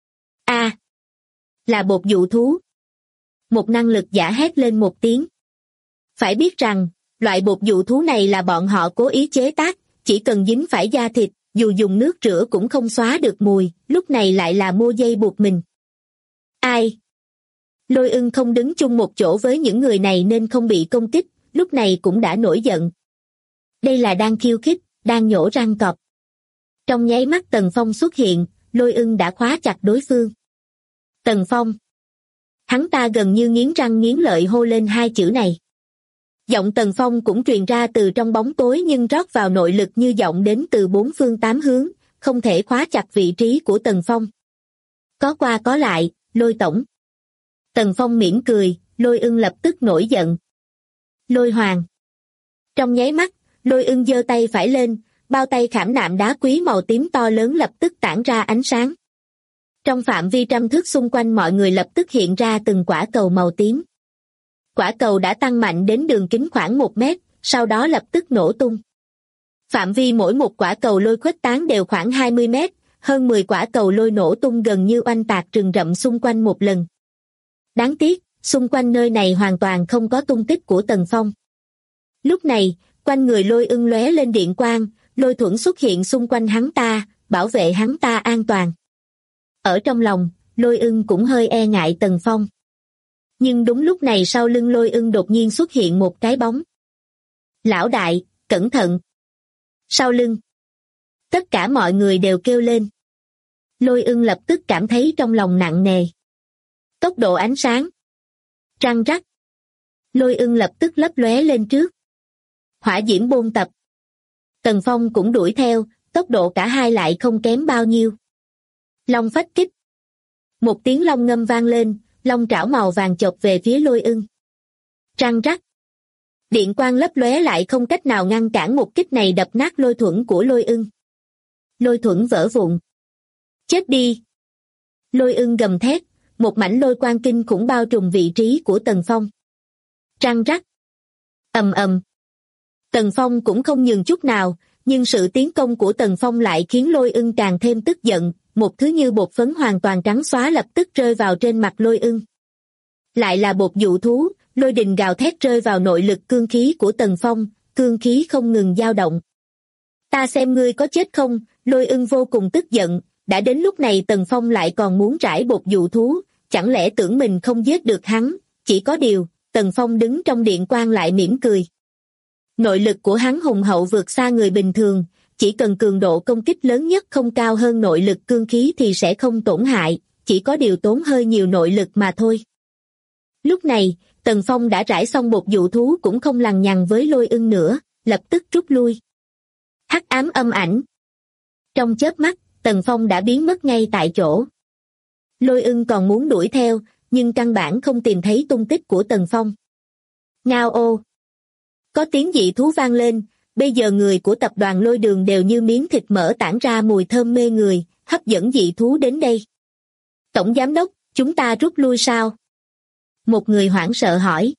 B: Là bột dụ thú. Một năng lực giả hét lên một tiếng. Phải biết rằng, loại bột dụ thú này là bọn họ cố ý chế tác, chỉ cần dính phải da thịt, dù dùng nước rửa cũng không xóa được mùi, lúc này lại là mô dây buộc mình. Ai? Lôi Ưng không đứng chung một chỗ với những người này nên không bị công kích, lúc này cũng đã nổi giận. Đây là đang khiêu khích, đang nhổ răng cọp. Trong nháy mắt Tần Phong xuất hiện, Lôi Ưng đã khóa chặt đối phương. Tần Phong. Hắn ta gần như nghiến răng nghiến lợi hô lên 2 chữ này. Giọng Tần Phong cũng truyền ra từ trong bóng tối nhưng rót vào nội lực như giọng đến từ 4 phương 8 hướng, không thể khóa chặt vị trí của Tần Phong. Có qua có lại, Lôi tổng. Tần Phong mỉm cười, Lôi Ưng lập tức nổi giận. Lôi Hoàng. Trong nháy mắt, Lôi Ưng giơ tay phải lên, bao tay khảm nạm đá quý màu tím to lớn lập tức tản ra ánh sáng. Trong phạm vi trăm thước xung quanh mọi người lập tức hiện ra từng quả cầu màu tím. Quả cầu đã tăng mạnh đến đường kính khoảng 1 mét, sau đó lập tức nổ tung. Phạm vi mỗi một quả cầu lôi khuếch tán đều khoảng 20 mét, hơn 10 quả cầu lôi nổ tung gần như oanh tạc rừng rậm xung quanh một lần. Đáng tiếc, xung quanh nơi này hoàn toàn không có tung tích của Tần Phong. Lúc này, Quanh người Lôi Ưng lóe lên điện quang, lôi thuẫn xuất hiện xung quanh hắn ta, bảo vệ hắn ta an toàn. Ở trong lòng, Lôi Ưng cũng hơi e ngại Tần Phong. Nhưng đúng lúc này sau lưng Lôi Ưng đột nhiên xuất hiện một cái bóng. Lão đại, cẩn thận! Sau lưng. Tất cả mọi người đều kêu lên. Lôi Ưng lập tức cảm thấy trong lòng nặng nề. Tốc độ ánh sáng. Răng rắc. Lôi Ưng lập tức lấp lóe lên trước. Hỏa diễm bôn tập. Tần Phong cũng đuổi theo, tốc độ cả hai lại không kém bao nhiêu. Long phách kích. Một tiếng long ngâm vang lên, long trảo màu vàng chộp về phía Lôi Ưng. Răng rắc. Điện quang lấp lóe lại không cách nào ngăn cản một kích này đập nát lôi thuẫn của Lôi Ưng. Lôi thuẫn vỡ vụn. Chết đi! Lôi Ưng gầm thét, một mảnh lôi quang kinh khủng bao trùm vị trí của Tần Phong. Răng rắc. Ầm ầm. Tần Phong cũng không nhường chút nào, nhưng sự tiến công của Tần Phong lại khiến Lôi Ưng càng thêm tức giận, một thứ như bột phấn hoàn toàn trắng xóa lập tức rơi vào trên mặt Lôi Ưng. Lại là bột dụ thú, lôi đình gào thét rơi vào nội lực cương khí của Tần Phong, cương khí không ngừng dao động. Ta xem ngươi có chết không? Lôi Ưng vô cùng tức giận, đã đến lúc này Tần Phong lại còn muốn rải bột dụ thú, chẳng lẽ tưởng mình không giết được hắn, chỉ có điều, Tần Phong đứng trong điện quang lại mỉm cười. Nội lực của hắn hùng hậu vượt xa người bình thường, chỉ cần cường độ công kích lớn nhất không cao hơn nội lực cương khí thì sẽ không tổn hại, chỉ có điều tốn hơi nhiều nội lực mà thôi. Lúc này, Tần Phong đã rải xong bột dụ thú cũng không lằng nhằng với Lôi Ưng nữa, lập tức rút lui. Hắc ám âm ảnh. Trong chớp mắt, Tần Phong đã biến mất ngay tại chỗ. Lôi Ưng còn muốn đuổi theo, nhưng căn bản không tìm thấy tung tích của Tần Phong. Ngao ô! Có tiếng dị thú vang lên, bây giờ người của tập đoàn Lôi Đường đều như miếng thịt mỡ tản ra mùi thơm mê người, hấp dẫn dị thú đến đây. Tổng giám đốc, chúng ta rút lui sao? Một người hoảng sợ hỏi.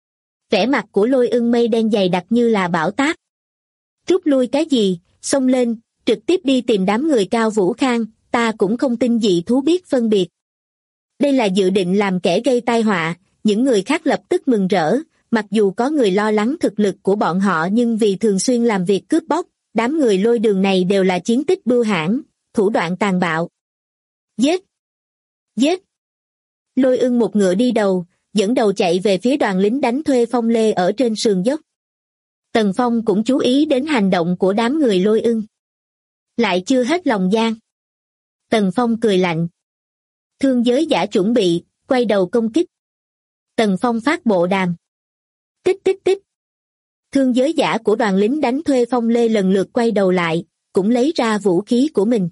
B: Vẻ mặt của Lôi Ưng mây đen dày đặc như là bão táp. Rút lui cái gì, xông lên, trực tiếp đi tìm đám người Cao Vũ Khang, ta cũng không tin dị thú biết phân biệt. Đây là dự định làm kẻ gây tai họa, những người khác lập tức mừng rỡ, mặc dù có người lo lắng thực lực của bọn họ nhưng vì thường xuyên làm việc cướp bóc, đám người Lôi Đường này đều là chiến tích bưu hãn, thủ đoạn tàn bạo. Giết! Giết! Lôi Ưng một ngựa đi đầu, dẫn đầu chạy về phía đoàn lính đánh thuê Phong Lê ở trên sườn dốc. Tần Phong cũng chú ý đến hành động của đám người Lôi Ưng. Lại chưa hết lòng gian. Tần Phong cười lạnh. Thương giới giả chuẩn bị, quay đầu công kích. Tần Phong phát bộ đàm. Tích tích tích. Thương giới giả của đoàn lính đánh thuê Phong Lê lần lượt quay đầu lại, cũng lấy ra vũ khí của mình.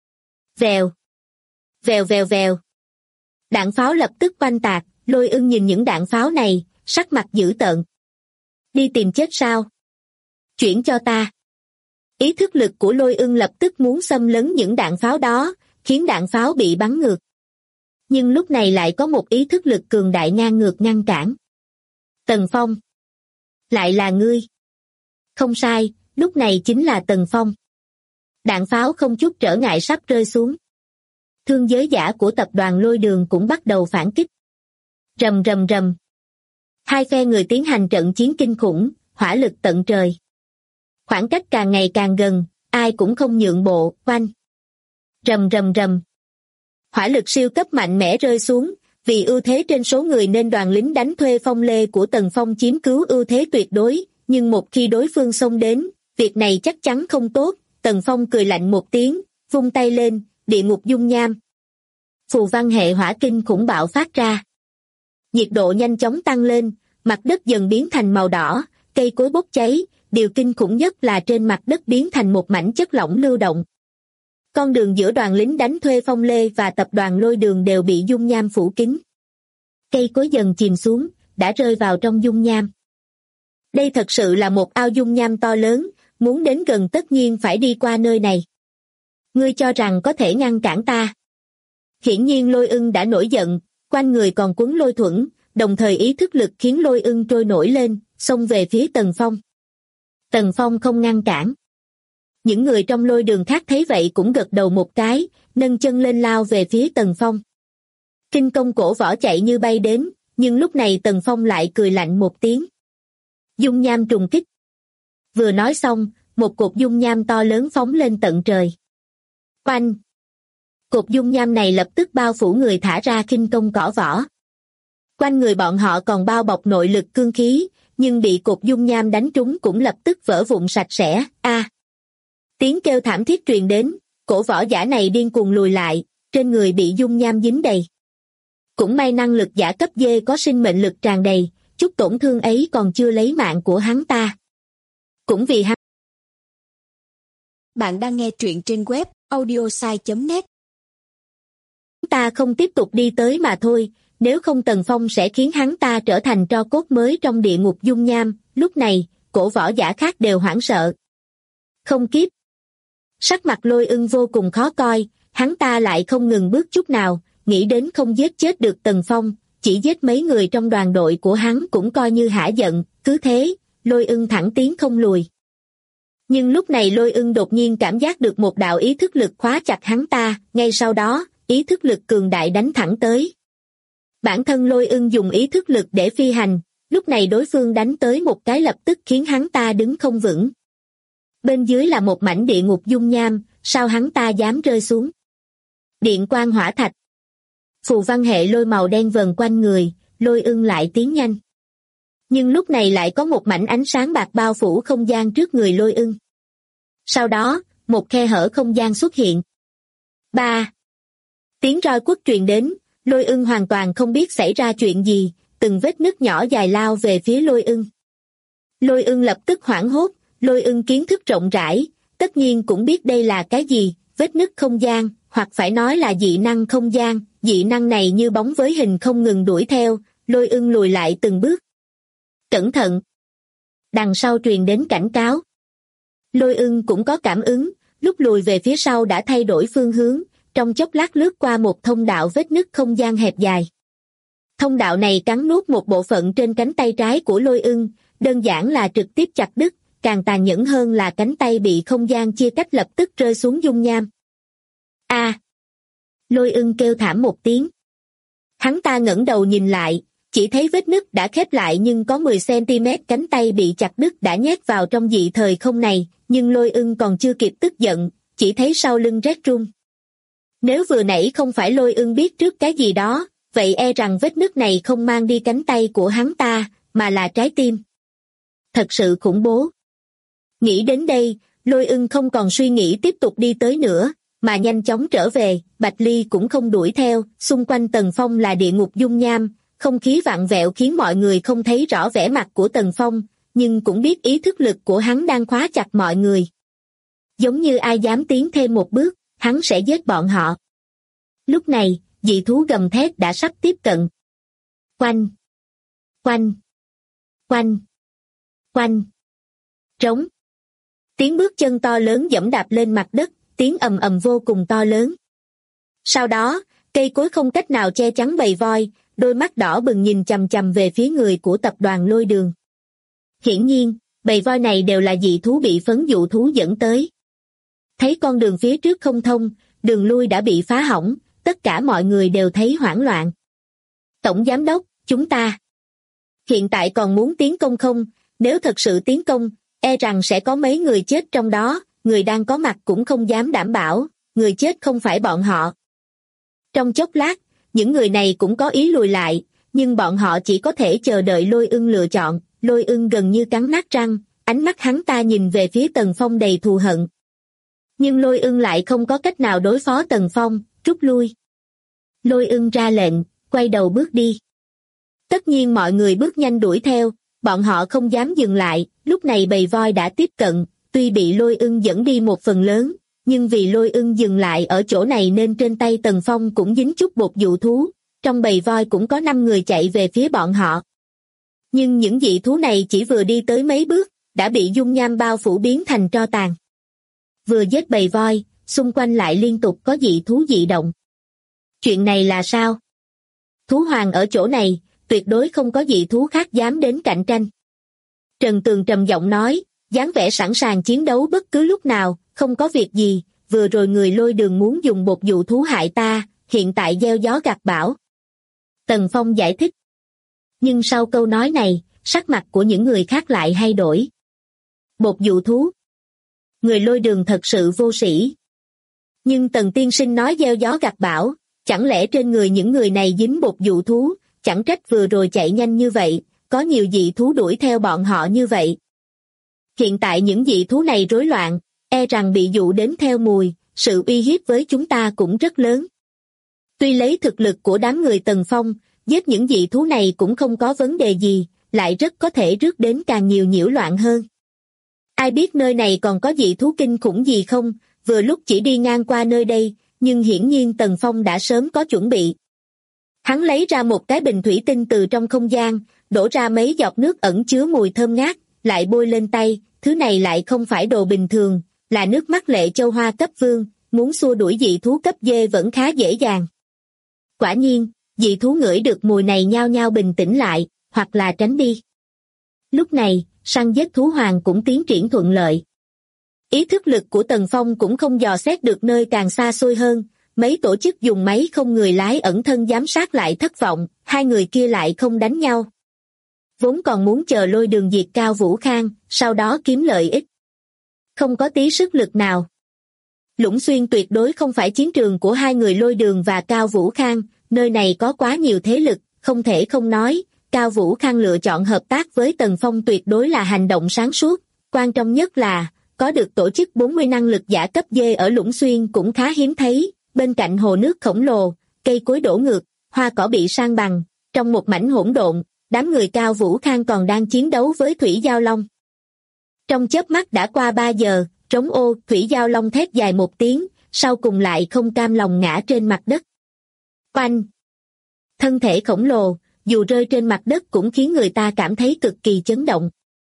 B: Vèo. Vèo vèo vèo. Đạn pháo lập tức oanh tạc, Lôi Ưng nhìn những đạn pháo này, sắc mặt dữ tợn. Đi tìm chết sao? Chuyển cho ta. Ý thức lực của Lôi Ưng lập tức muốn xâm lấn những đạn pháo đó, khiến đạn pháo bị bắn ngược. Nhưng lúc này lại có một ý thức lực cường đại ngang ngược ngăn cản. Tần Phong. Lại là ngươi. Không sai, lúc này chính là Tần Phong. Đạn pháo không chút trở ngại sắp rơi xuống. Thương giới giả của tập đoàn Lôi Đường cũng bắt đầu phản kích. Rầm rầm rầm. Hai phe người tiến hành trận chiến kinh khủng, hỏa lực tận trời. Khoảng cách càng ngày càng gần, ai cũng không nhượng bộ, oanh. Rầm rầm rầm. Hỏa lực siêu cấp mạnh mẽ rơi xuống, vì ưu thế trên số người nên đoàn lính đánh thuê Phong Lê của Tần Phong chiếm cứu ưu thế tuyệt đối, nhưng một khi đối phương xông đến, việc này chắc chắn không tốt. Tần Phong cười lạnh một tiếng, vung tay lên, địa ngục dung nham. Phù văn hệ hỏa kinh khủng bạo phát ra. Nhiệt độ nhanh chóng tăng lên, mặt đất dần biến thành màu đỏ, cây cối bốc cháy, điều kinh khủng nhất là trên mặt đất biến thành một mảnh chất lỏng lưu động. Con đường giữa đoàn lính đánh thuê Phong Lê và tập đoàn Lôi Đường đều bị dung nham phủ kín. Cây cối dần chìm xuống, đã rơi vào trong dung nham. Đây thật sự là một ao dung nham to lớn, muốn đến gần tất nhiên phải đi qua nơi này. Ngươi cho rằng có thể ngăn cản ta? Hiển nhiên Lôi Ưng đã nổi giận, quanh người còn quấn lôi thuẫn, đồng thời ý thức lực khiến Lôi Ưng trôi nổi lên, xông về phía Tần Phong. Tần Phong không ngăn cản. Những người trong Lôi Đường khác thấy vậy cũng gật đầu một cái, nâng chân lên lao về phía Tần Phong. Kinh công cổ võ chạy như bay đến, nhưng lúc này Tần Phong lại cười lạnh một tiếng. Dung nham trùng kích. Vừa nói xong, một cột dung nham to lớn phóng lên tận trời. Oanh! Cột dung nham này lập tức bao phủ người thả ra khinh công cỏ võ. Quanh người bọn họ còn bao bọc nội lực cương khí, nhưng bị cột dung nham đánh trúng cũng lập tức vỡ vụn sạch sẽ. Tiếng kêu thảm thiết truyền đến, cổ võ giả này điên cuồng lùi lại, trên người bị dung nham dính đầy. Cũng may năng lực giả cấp D có sinh mệnh lực tràn đầy, chút tổn thương ấy còn chưa lấy mạng của hắn ta. Cũng vì hắn.
C: Bạn đang nghe truyện trên web audiosai.net.
B: Ta không tiếp tục đi tới mà thôi, nếu không Tần Phong sẽ khiến hắn ta trở thành tro cốt mới trong địa ngục dung nham. Lúc này, cổ võ giả khác đều hoảng sợ. Không kiếp. Sắc mặt Lôi Ưng vô cùng khó coi, hắn ta lại không ngừng bước chút nào, nghĩ đến không giết chết được Tần Phong, chỉ giết mấy người trong đoàn đội của hắn cũng coi như hả giận. Cứ thế, Lôi Ưng thẳng tiến không lùi. Nhưng lúc này Lôi Ưng đột nhiên cảm giác được một đạo ý thức lực khóa chặt hắn ta, ngay sau đó, ý thức lực cường đại đánh thẳng tới. Bản thân Lôi Ưng dùng ý thức lực để phi hành, lúc này đối phương đánh tới một cái lập tức khiến hắn ta đứng không vững. Bên dưới là một mảnh địa ngục dung nham, sao hắn ta dám rơi xuống? Điện quang hỏa thạch. Phù văn hệ lôi màu đen vần quanh người, Lôi Ưng lại tiến nhanh. Nhưng lúc này lại có một mảnh ánh sáng bạc bao phủ không gian trước người Lôi Ưng. Sau đó, một khe hở không gian xuất hiện. Tiếng roi quất truyền đến, Lôi Ưng hoàn toàn không biết xảy ra chuyện gì, từng vết nứt nhỏ dài lao về phía Lôi Ưng. Lôi Ưng lập tức hoảng hốt, Lôi Ưng kiến thức rộng rãi, tất nhiên cũng biết đây là cái gì, vết nứt không gian, hoặc phải nói là dị năng không gian, dị năng này như bóng với hình không ngừng đuổi theo, Lôi Ưng lùi lại từng bước. Cẩn thận! Đằng sau truyền đến cảnh cáo. Lôi Ưng cũng có cảm ứng, lúc lùi về phía sau đã thay đổi phương hướng, trong chốc lát lướt qua một thông đạo vết nứt không gian hẹp dài. Thông đạo này cắn nuốt một bộ phận trên cánh tay trái của Lôi Ưng, đơn giản là trực tiếp chặt đứt, càng tàn nhẫn hơn là cánh tay bị không gian chia cách lập tức rơi xuống dung nham. Lôi Ưng kêu thảm một tiếng. Hắn ta ngẩng đầu nhìn lại, chỉ thấy vết nứt đã khép lại nhưng có 10 cm cánh tay bị chặt đứt đã nhét vào trong dị thời không này, nhưng Lôi Ưng còn chưa kịp tức giận, chỉ thấy sau lưng rét run. Nếu vừa nãy không phải Lôi Ưng biết trước cái gì đó, vậy e rằng vết nứt này không mang đi cánh tay của hắn ta, mà là trái tim. Thật sự khủng bố. Nghĩ đến đây, Lôi Ưng không còn suy nghĩ tiếp tục đi tới nữa, mà nhanh chóng trở về. Bạch Ly cũng không đuổi theo, xung quanh Tần Phong là địa ngục dung nham, không khí vặn vẹo khiến mọi người không thấy rõ vẻ mặt của Tần Phong, nhưng cũng biết ý thức lực của hắn đang khóa chặt mọi người. Giống như ai dám tiến thêm một bước, hắn sẽ giết bọn họ. Lúc này, dị thú gầm thét đã sắp tiếp cận. Quanh! Quanh! Quanh! Quanh! Trống! Tiếng bước chân to lớn giẫm đạp lên mặt đất, tiếng ầm ầm vô cùng to lớn. Sau đó, cây cối không cách nào che chắn bầy voi, đôi mắt đỏ bừng nhìn chằm chằm về phía người của tập đoàn Lôi Đường. Hiển nhiên, bầy voi này đều là dị thú bị phấn dụ thú dẫn tới. Thấy con đường phía trước không thông, đường lui đã bị phá hỏng, tất cả mọi người đều thấy hoảng loạn. Tổng giám đốc, chúng ta hiện tại còn muốn tiến công không? Nếu thật sự tiến công, e rằng sẽ có mấy người chết trong đó, người đang có mặt cũng không dám đảm bảo, người chết không phải bọn họ. Trong chốc lát, những người này cũng có ý lùi lại, nhưng bọn họ chỉ có thể chờ đợi Lôi Ưng lựa chọn. Lôi Ưng gần như cắn nát răng, ánh mắt hắn ta nhìn về phía Tần Phong đầy thù hận. Nhưng Lôi Ưng lại không có cách nào đối phó Tần Phong, rút lui. Lôi Ưng ra lệnh, quay đầu bước đi. Tất nhiên mọi người bước nhanh đuổi theo, bọn họ không dám dừng lại, lúc này bầy voi đã tiếp cận, tuy bị Lôi Ưng dẫn đi một phần lớn, nhưng vì Lôi Ưng dừng lại ở chỗ này nên trên tay Tần Phong cũng dính chút bột dụ thú, trong bầy voi cũng có 5 người chạy về phía bọn họ. Nhưng những dị thú này chỉ vừa đi tới mấy bước, đã bị dung nham bao phủ biến thành tro tàn. Vừa giết bầy voi, xung quanh lại liên tục có dị thú dị động. Chuyện này là sao? Thú hoàng ở chỗ này, tuyệt đối không có dị thú khác dám đến cạnh tranh. Trần Tường trầm giọng nói, dáng vẻ sẵn sàng chiến đấu bất cứ lúc nào, không có việc gì, vừa rồi người Lôi Đường muốn dùng bột dụ thú hại ta, hiện tại gieo gió gặt bão. Tần Phong giải thích. Nhưng sau câu nói này, sắc mặt của những người khác lại thay đổi. Bột dụ thú. Người Lôi Đường thật sự vô sĩ. Nhưng Tần tiên sinh nói gieo gió gặt bão, chẳng lẽ trên người những người này dính bột dụ thú, chẳng trách vừa rồi chạy nhanh như vậy, có nhiều dị thú đuổi theo bọn họ như vậy. Hiện tại những dị thú này rối loạn, e rằng bị dụ đến theo mùi, sự uy hiếp với chúng ta cũng rất lớn. Tuy lấy thực lực của đám người Tần Phong, giết những dị thú này cũng không có vấn đề gì, lại rất có thể rước đến càng nhiều nhiễu loạn hơn. Ai biết nơi này còn có dị thú kinh khủng gì không, vừa lúc chỉ đi ngang qua nơi đây, nhưng hiển nhiên Tần Phong đã sớm có chuẩn bị. Hắn lấy ra một cái bình thủy tinh từ trong không gian, đổ ra mấy giọt nước ẩn chứa mùi thơm ngát, lại bôi lên tay, thứ này lại không phải đồ bình thường, là nước mắt Lệ Châu Hoa cấp vương, muốn xua đuổi dị thú cấp dê vẫn khá dễ dàng. Quả nhiên, dị thú ngửi được mùi này nhao nhao bình tĩnh lại, hoặc là tránh đi. Lúc này, săn giết thú hoàng cũng tiến triển thuận lợi. Ý thức lực của Tần Phong cũng không dò xét được nơi càng xa xôi hơn, mấy tổ chức dùng máy không người lái ẩn thân giám sát lại thất vọng, hai người kia lại không đánh nhau. Vốn còn muốn chờ Lôi Đường diệt Cao Vũ Khang, sau đó kiếm lợi ích. Không có tí sức lực nào. Lũng Xuyên tuyệt đối không phải chiến trường của hai người Lôi Đường và Cao Vũ Khang, nơi này có quá nhiều thế lực, không thể không nói, Cao Vũ Khang lựa chọn hợp tác với Tần Phong tuyệt đối là hành động sáng suốt, quan trọng nhất là, có được tổ chức 40 năng lực giả cấp dê ở Lũng Xuyên cũng khá hiếm thấy, bên cạnh hồ nước khổng lồ, cây cối đổ ngược, hoa cỏ bị san bằng, trong một mảnh hỗn độn, đám người Cao Vũ Khang còn đang chiến đấu với Thủy Giao Long. Trong chớp mắt đã qua 3 giờ, trống ô, Thủy Giao Long thét dài một tiếng, sau cùng lại không cam lòng ngã trên mặt đất. Oanh! Thân thể khổng lồ, dù rơi trên mặt đất cũng khiến người ta cảm thấy cực kỳ chấn động.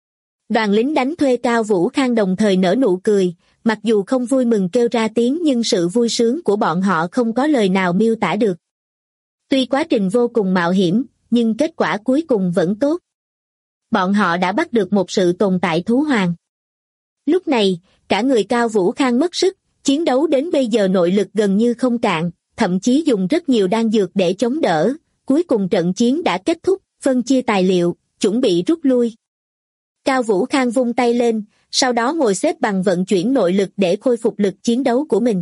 B: Đoàn lính đánh thuê Cao Vũ Khang đồng thời nở nụ cười, mặc dù không vui mừng kêu ra tiếng nhưng sự vui sướng của bọn họ không có lời nào miêu tả được. Tuy quá trình vô cùng mạo hiểm, nhưng kết quả cuối cùng vẫn tốt. Bọn họ đã bắt được một sự tồn tại thú hoàng. Lúc này, cả người Cao Vũ Khang mất sức, chiến đấu đến bây giờ nội lực gần như không cạn, thậm chí dùng rất nhiều đan dược để chống đỡ, cuối cùng trận chiến đã kết thúc, phân chia tài liệu, chuẩn bị rút lui. Cao Vũ Khang vung tay lên, sau đó ngồi xếp bằng vận chuyển nội lực để khôi phục lực chiến đấu của mình.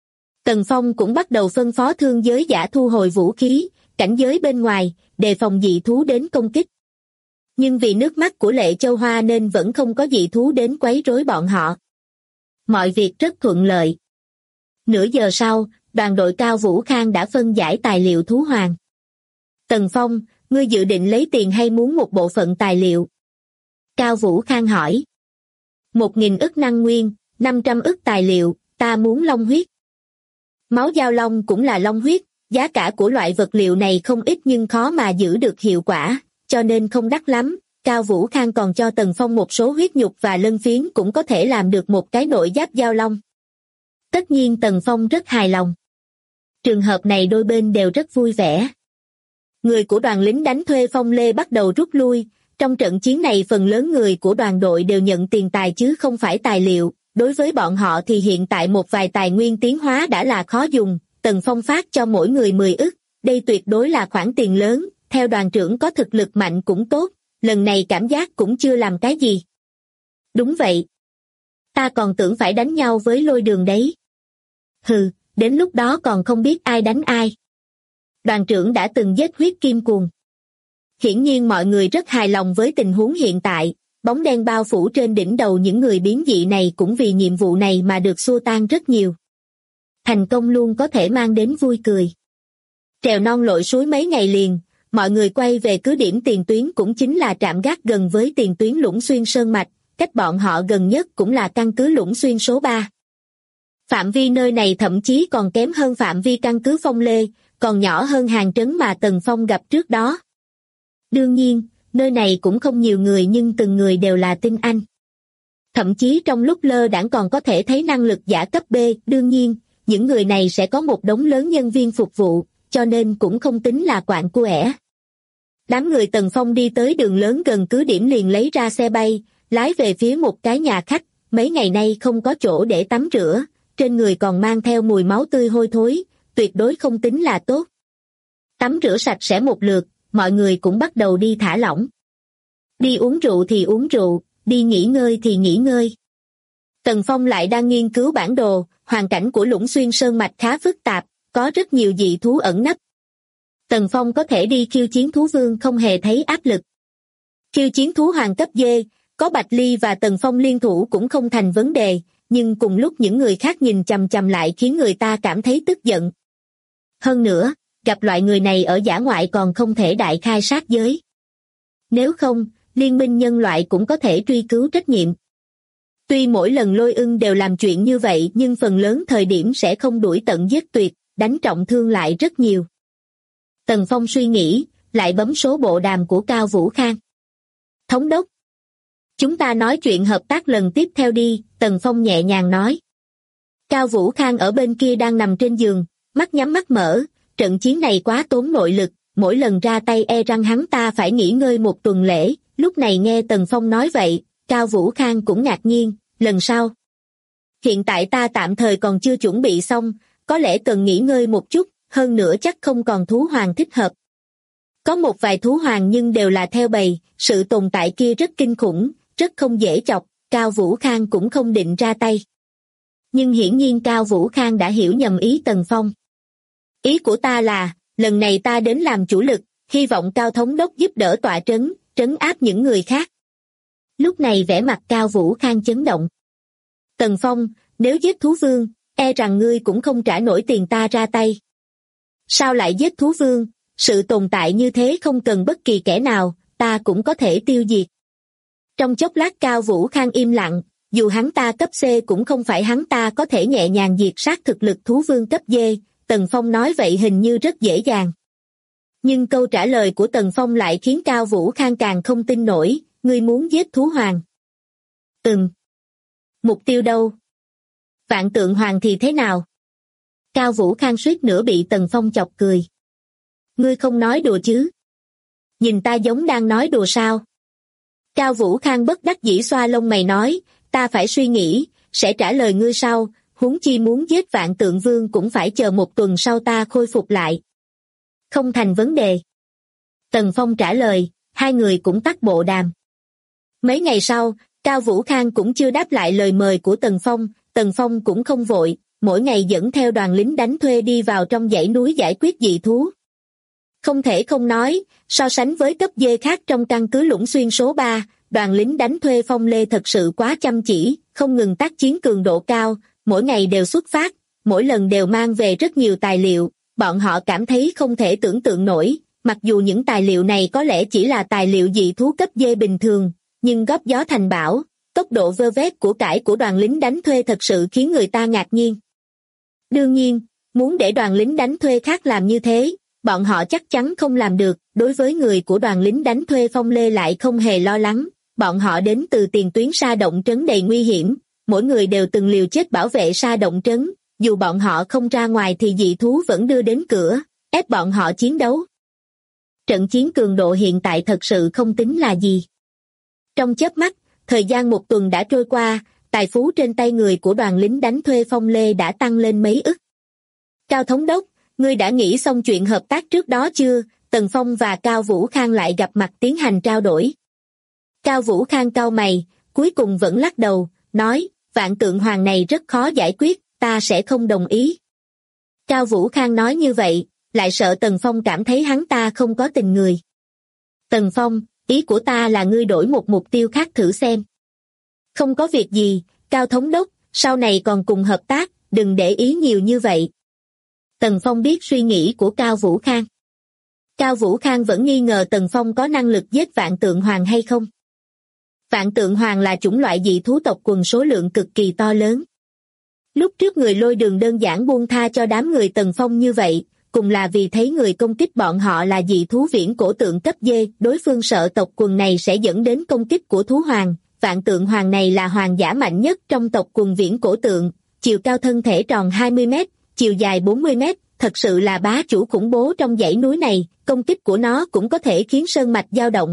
B: Tần Phong cũng bắt đầu phân phó thương giới giả thu hồi vũ khí, cảnh giới bên ngoài, đề phòng dị thú đến công kích. Nhưng vì nước mắt của Lệ Châu Hoa nên vẫn không có dị thú đến quấy rối bọn họ. Mọi việc rất thuận lợi. Nửa giờ sau, đoàn đội Cao Vũ Khang đã phân giải tài liệu thú hoàng. Tần Phong, ngươi dự định lấy tiền hay muốn một bộ phận tài liệu? Cao Vũ Khang hỏi. 1.000 ức năng nguyên, 500 ức tài liệu, ta muốn long huyết. Máu giao long cũng là long huyết, giá cả của loại vật liệu này không ít nhưng khó mà giữ được hiệu quả, cho nên không đắt lắm. Cao Vũ Khang còn cho Tần Phong một số huyết nhục và lân phiến cũng có thể làm được một cái nội giáp giao long. Tất nhiên Tần Phong rất hài lòng. Trường hợp này đôi bên đều rất vui vẻ. Người của đoàn lính đánh thuê Phong Lê bắt đầu rút lui, trong trận chiến này phần lớn người của đoàn đội đều nhận tiền tài chứ không phải tài liệu, đối với bọn họ thì hiện tại một vài tài nguyên tiến hóa đã là khó dùng, Tần Phong phát cho mỗi người 10 ức, đây tuyệt đối là khoản tiền lớn, theo đoàn trưởng có thực lực mạnh cũng tốt, lần này cảm giác cũng chưa làm cái gì. Đúng vậy. Ta còn tưởng phải đánh nhau với Lôi Đường đấy. Hừ, đến lúc đó còn không biết ai đánh ai. Đoàn trưởng đã từng giết huyết kim cuồng. Hiển nhiên mọi người rất hài lòng với tình huống hiện tại, bóng đen bao phủ trên đỉnh đầu những người biến dị này cũng vì nhiệm vụ này mà được xua tan rất nhiều. Thành công luôn có thể mang đến vui cười. Trèo non lội suối mấy ngày liền, mọi người quay về cứ điểm tiền tuyến cũng chính là trạm gác gần với tiền tuyến Lũng Xuyên Sơn Mạch, cách bọn họ gần nhất cũng là căn cứ Lũng Xuyên số 3. Phạm vi nơi này thậm chí còn kém hơn phạm vi căn cứ Phong Lê, còn nhỏ hơn hàng trấn mà Tần Phong gặp trước đó. Đương nhiên, nơi này cũng không nhiều người nhưng từng người đều là tinh anh. Thậm chí trong lúc lơ đãng còn có thể thấy năng lực giả cấp B, đương nhiên, những người này sẽ có một đống lớn nhân viên phục vụ, cho nên cũng không tính là quạng cua ẻ. Đám người Tần Phong đi tới đường lớn gần cứ điểm liền lấy ra xe bay, lái về phía một cái nhà khách, mấy ngày nay không có chỗ để tắm rửa, trên người còn mang theo mùi máu tươi hôi thối, tuyệt đối không tính là tốt. Tắm rửa sạch sẽ một lượt, mọi người cũng bắt đầu đi thả lỏng. Đi uống rượu thì uống rượu, đi nghỉ ngơi thì nghỉ ngơi. Tần Phong lại đang nghiên cứu bản đồ, hoàn cảnh của Lũng Xuyên Sơn Mạch khá phức tạp, có rất nhiều dị thú ẩn nấp. Tần Phong có thể đi khiêu chiến thú vương không hề thấy áp lực. Khiêu chiến thú hoàng cấp D, có Bạch Ly và Tần Phong liên thủ cũng không thành vấn đề, nhưng cùng lúc những người khác nhìn chằm chằm lại khiến người ta cảm thấy tức giận. Hơn nữa, gặp loại người này ở dã ngoại còn không thể đại khai sát giới. Nếu không, liên minh nhân loại cũng có thể truy cứu trách nhiệm. Tuy mỗi lần Lôi Ưng đều làm chuyện như vậy nhưng phần lớn thời điểm sẽ không đuổi tận giết tuyệt, đánh trọng thương lại rất nhiều. Tần Phong suy nghĩ, lại bấm số bộ đàm của Cao Vũ Khang. Thống đốc, chúng ta nói chuyện hợp tác lần tiếp theo đi, Tần Phong nhẹ nhàng nói. Cao Vũ Khang ở bên kia đang nằm trên giường, mắt nhắm mắt mở, trận chiến này quá tốn nội lực, mỗi lần ra tay e rằng hắn ta phải nghỉ ngơi một tuần lễ, lúc này nghe Tần Phong nói vậy, Cao Vũ Khang cũng ngạc nhiên, lần sau. Hiện tại ta tạm thời còn chưa chuẩn bị xong, có lẽ cần nghỉ ngơi một chút, hơn nữa chắc không còn thú hoàng thích hợp. Có một vài thú hoàng nhưng đều là theo bầy, sự tồn tại kia rất kinh khủng, rất không dễ chọc, Cao Vũ Khang cũng không định ra tay. Nhưng hiển nhiên Cao Vũ Khang đã hiểu nhầm ý Tần Phong. Ý của ta là, lần này ta đến làm chủ lực, hy vọng Cao Thống đốc giúp đỡ tọa trấn, trấn áp những người khác. Lúc này vẻ mặt Cao Vũ Khang chấn động. Tần Phong, nếu giết thú vương, e rằng ngươi cũng không trả nổi tiền ta ra tay. Sao lại giết thú vương, sự tồn tại như thế không cần bất kỳ kẻ nào, ta cũng có thể tiêu diệt. Trong chốc lát Cao Vũ Khang im lặng, dù hắn ta cấp C cũng không phải hắn ta có thể nhẹ nhàng diệt sát thực lực thú vương cấp D, Tần Phong nói vậy hình như rất dễ dàng. Nhưng câu trả lời của Tần Phong lại khiến Cao Vũ Khang càng không tin nổi, ngươi muốn giết thú hoàng. Mục tiêu đâu? Vạn Tượng Hoàng thì thế nào? Cao Vũ Khang suýt nữa bị Tần Phong chọc cười. Ngươi không nói đùa chứ? Nhìn ta giống đang nói đùa sao? Cao Vũ Khang bất đắc dĩ xoa lông mày nói, ta phải suy nghĩ, sẽ trả lời ngươi sau, huống chi muốn giết Vạn Tượng Vương cũng phải chờ một tuần sau ta khôi phục lại. Không thành vấn đề. Tần Phong trả lời, hai người cũng tắt bộ đàm. Mấy ngày sau, Cao Vũ Khang cũng chưa đáp lại lời mời của Tần Phong cũng không vội, mỗi ngày dẫn theo đoàn lính đánh thuê đi vào trong dãy núi giải quyết dị thú. Không thể không nói, so sánh với cấp D khác trong căn cứ Lũng Xuyên số 3, đoàn lính đánh thuê Phong Lê thật sự quá chăm chỉ, không ngừng tác chiến cường độ cao, mỗi ngày đều xuất phát, mỗi lần đều mang về rất nhiều tài liệu, bọn họ cảm thấy không thể tưởng tượng nổi, mặc dù những tài liệu này có lẽ chỉ là tài liệu dị thú cấp D bình thường, nhưng góp gió thành bão, tốc độ vơ vét của cải của đoàn lính đánh thuê thật sự khiến người ta ngạc nhiên. Đương nhiên, muốn để đoàn lính đánh thuê khác làm như thế, bọn họ chắc chắn không làm được, đối với người của đoàn lính đánh thuê Phong Lê lại không hề lo lắng, bọn họ đến từ tiền tuyến sa động trấn đầy nguy hiểm, mỗi người đều từng liều chết bảo vệ sa động trấn, dù bọn họ không ra ngoài thì dị thú vẫn đưa đến cửa, ép bọn họ chiến đấu. Trận chiến cường độ hiện tại thật sự không tính là gì. Trong chớp mắt, thời gian một tuần đã trôi qua, tài phú trên tay người của đoàn lính đánh thuê Phong Lê đã tăng lên mấy ức. Cao Thống đốc, ngươi đã nghĩ xong chuyện hợp tác trước đó chưa? Tần Phong và Cao Vũ Khang lại gặp mặt tiến hành trao đổi. Cao Vũ Khang cau mày, cuối cùng vẫn lắc đầu, nói, Vạn Tượng Hoàng này rất khó giải quyết, ta sẽ không đồng ý. Cao Vũ Khang nói như vậy, lại sợ Tần Phong cảm thấy hắn ta không có tình người. Tần Phong, ý của ta là ngươi đổi một mục tiêu khác thử xem. Không có việc gì, Cao Thống đốc, sau này còn cùng hợp tác, đừng để ý nhiều như vậy. Tần Phong biết suy nghĩ của Cao Vũ Khang. Cao Vũ Khang vẫn nghi ngờ Tần Phong có năng lực giết Vạn Tượng Hoàng hay không. Vạn Tượng Hoàng là chủng loại dị thú tộc quần số lượng cực kỳ to lớn. Lúc trước người Lôi Đường đơn giản buông tha cho đám người Tần Phong như vậy, cùng là vì thấy người công kích bọn họ là dị thú viễn cổ tượng cấp D, đối phương sợ tộc quần này sẽ dẫn đến công kích của thú hoàng. Vạn Tượng Hoàng này là hoàng giả mạnh nhất trong tộc quần viễn cổ tượng, chiều cao thân thể tròn 20 mét, chiều dài 40 mét, thật sự là bá chủ khủng bố trong dãy núi này, công kích của nó cũng có thể khiến sơn mạch dao động.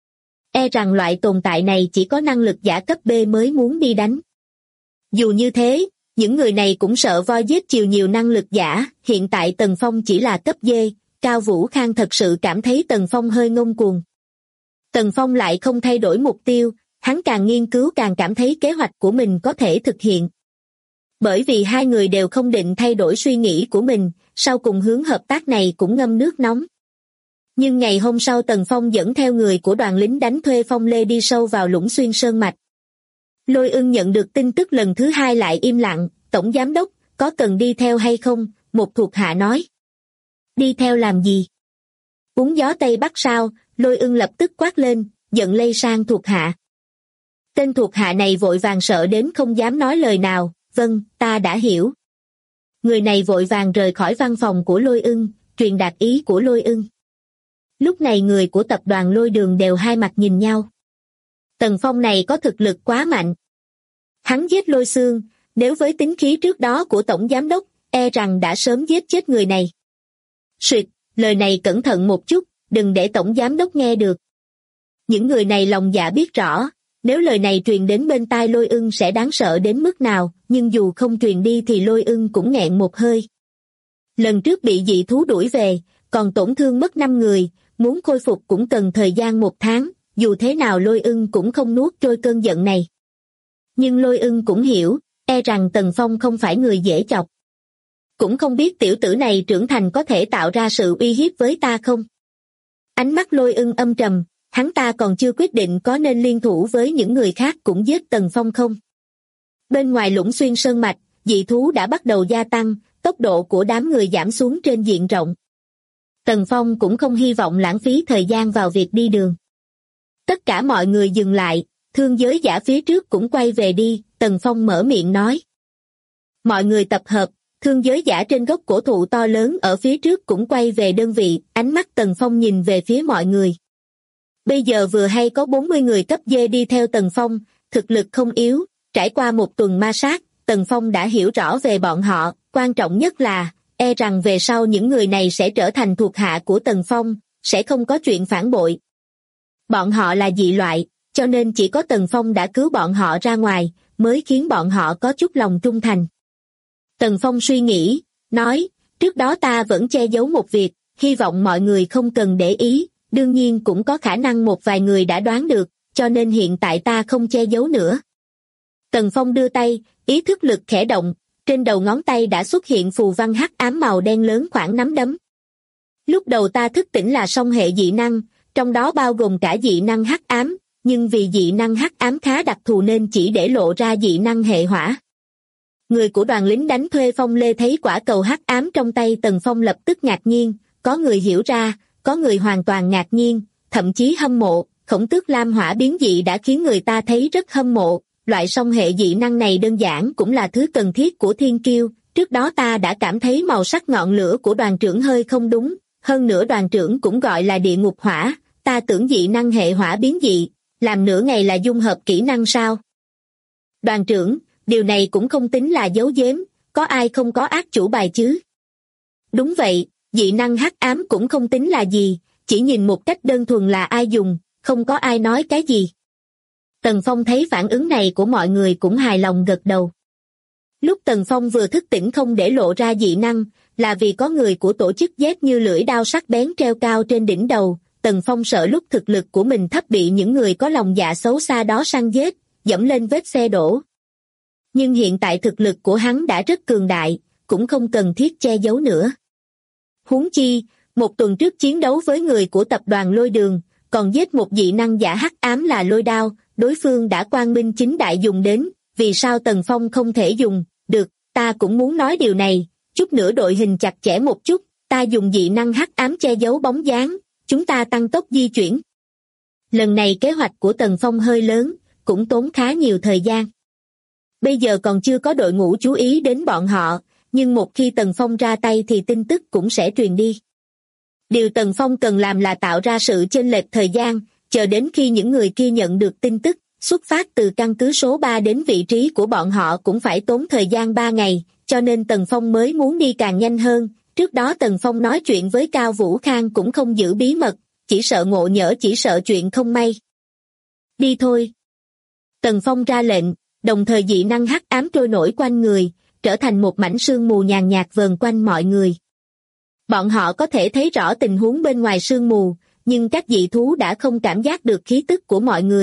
B: E rằng loại tồn tại này chỉ có năng lực giả cấp B mới muốn đi đánh. Dù như thế, những người này cũng sợ voi giết chiều nhiều năng lực giả, hiện tại Tần Phong chỉ là cấp D, Cao Vũ Khang thật sự cảm thấy Tần Phong hơi ngông cuồng. Tần Phong lại không thay đổi mục tiêu, hắn càng nghiên cứu càng cảm thấy kế hoạch của mình có thể thực hiện. Bởi vì hai người đều không định thay đổi suy nghĩ của mình, sau cùng hướng hợp tác này cũng ngâm nước nóng. Nhưng ngày hôm sau Tần Phong dẫn theo người của đoàn lính đánh thuê Phong Lê đi sâu vào Lũng Xuyên Sơn Mạch. Lôi Ưng nhận được tin tức lần thứ hai lại im lặng, tổng giám đốc, có cần đi theo hay không? Một thuộc hạ nói. Đi theo làm gì? Uống gió Tây Bắc sao? Lôi Ưng lập tức quát lên, giận lây sang thuộc hạ. Tên thuộc hạ này vội vàng sợ đến không dám nói lời nào, vâng, ta đã hiểu. Người này vội vàng rời khỏi văn phòng của Lôi Ưng, truyền đạt ý của Lôi Ưng. Lúc này người của tập đoàn Lôi Đường đều hai mặt nhìn nhau. Tần Phong này có thực lực quá mạnh. Hắn giết Lôi Xương, nếu với tính khí trước đó của tổng giám đốc, e rằng đã sớm giết chết người này. Suyệt, lời này cẩn thận một chút, đừng để tổng giám đốc nghe được. Những người này lòng dạ biết rõ, nếu lời này truyền đến bên tai Lôi Ưng sẽ đáng sợ đến mức nào, nhưng dù không truyền đi thì Lôi Ưng cũng nghẹn một hơi. Lần trước bị dị thú đuổi về, còn tổn thương mất 5 người, muốn khôi phục cũng cần thời gian 1 tháng, dù thế nào Lôi Ưng cũng không nuốt trôi cơn giận này. Nhưng Lôi Ưng cũng hiểu, e rằng Tần Phong không phải người dễ chọc. Cũng không biết tiểu tử này trưởng thành có thể tạo ra sự uy hiếp với ta không? Ánh mắt Lôi Ưng âm trầm, hắn ta còn chưa quyết định có nên liên thủ với những người khác cũng giết Tần Phong không. Bên ngoài Lũng Xuyên Sơn Mạch, dị thú đã bắt đầu gia tăng, tốc độ của đám người giảm xuống trên diện rộng. Tần Phong cũng không hy vọng lãng phí thời gian vào việc đi đường. Tất cả mọi người dừng lại, thương giới giả phía trước cũng quay về đi, Tần Phong mở miệng nói. Mọi người tập hợp, thương giới giả trên gốc cổ thụ to lớn ở phía trước cũng quay về đơn vị, ánh mắt Tần Phong nhìn về phía mọi người. Bây giờ vừa hay có 40 người cấp D đi theo Tần Phong, thực lực không yếu, trải qua một tuần ma sát, Tần Phong đã hiểu rõ về bọn họ, quan trọng nhất là, e rằng về sau những người này sẽ trở thành thuộc hạ của Tần Phong, sẽ không có chuyện phản bội. Bọn họ là dị loại, cho nên chỉ có Tần Phong đã cứu bọn họ ra ngoài, mới khiến bọn họ có chút lòng trung thành. Tần Phong suy nghĩ, nói, trước đó ta vẫn che giấu một việc, hy vọng mọi người không cần để ý, đương nhiên cũng có khả năng một vài người đã đoán được, cho nên hiện tại ta không che giấu nữa. Tần Phong đưa tay, ý thức lực khẽ động, trên đầu ngón tay đã xuất hiện phù văn hắc ám màu đen lớn khoảng nắm đấm. Lúc đầu ta thức tỉnh là song hệ dị năng, trong đó bao gồm cả dị năng hắc ám, nhưng vì dị năng hắc ám khá đặc thù nên chỉ để lộ ra dị năng hệ hỏa. Người của đoàn lính đánh thuê Phong Lê thấy quả cầu hắc ám trong tay Tần Phong lập tức ngạc nhiên, có người hiểu ra, có người hoàn toàn ngạc nhiên, thậm chí hâm mộ, Khổng Tước Lam hỏa biến dị đã khiến người ta thấy rất hâm mộ, loại song hệ dị năng này đơn giản cũng là thứ cần thiết của thiên kiêu, trước đó ta đã cảm thấy màu sắc ngọn lửa của đoàn trưởng hơi không đúng, hơn nữa đoàn trưởng cũng gọi là địa ngục hỏa, ta tưởng dị năng hệ hỏa biến dị, làm nửa ngày là dung hợp kỹ năng sao? Đoàn trưởng, điều này cũng không tính là giấu giếm, có ai không có ác chủ bài chứ? Đúng vậy, dị năng hắc ám cũng không tính là gì, chỉ nhìn một cách đơn thuần là ai dùng, không có ai nói cái gì. Tần Phong thấy phản ứng này của mọi người cũng hài lòng gật đầu. Lúc Tần Phong vừa thức tỉnh không để lộ ra dị năng, là vì có người của tổ chức Z như lưỡi đao sắc bén treo cao trên đỉnh đầu, Tần Phong sợ lúc thực lực của mình thấp bị những người có lòng dạ xấu xa đó săn giết, dẫm lên vết xe đổ. Nhưng hiện tại thực lực của hắn đã rất cường đại, cũng không cần thiết che giấu nữa. Huống chi, một tuần trước chiến đấu với người của tập đoàn Lôi Đường, còn giết một dị năng giả hắc ám là Lôi Đao, đối phương đã quang minh chính đại dùng đến, vì sao Tần Phong không thể dùng, được, ta cũng muốn nói điều này, chút nữa đội hình chặt chẽ một chút, ta dùng dị năng hắc ám che giấu bóng dáng, chúng ta tăng tốc di chuyển. Lần này kế hoạch của Tần Phong hơi lớn, cũng tốn khá nhiều thời gian. Bây giờ còn chưa có đội ngũ chú ý đến bọn họ, nhưng một khi Tần Phong ra tay thì tin tức cũng sẽ truyền đi. Điều Tần Phong cần làm là tạo ra sự chênh lệch thời gian, chờ đến khi những người kia nhận được tin tức, xuất phát từ căn cứ số 3 đến vị trí của bọn họ cũng phải tốn thời gian 3 ngày, cho nên Tần Phong mới muốn đi càng nhanh hơn. Trước đó Tần Phong nói chuyện với Cao Vũ Khang cũng không giữ bí mật, chỉ sợ ngộ nhỡ chỉ sợ chuyện không may. Đi thôi. Tần Phong ra lệnh, đồng thời dị năng hắc ám trôi nổi quanh người, trở thành một mảnh sương mù nhàn nhạt vờn quanh mọi người. Bọn họ có thể thấy rõ tình huống bên ngoài sương mù, nhưng các dị thú đã không cảm giác được khí tức của mọi người,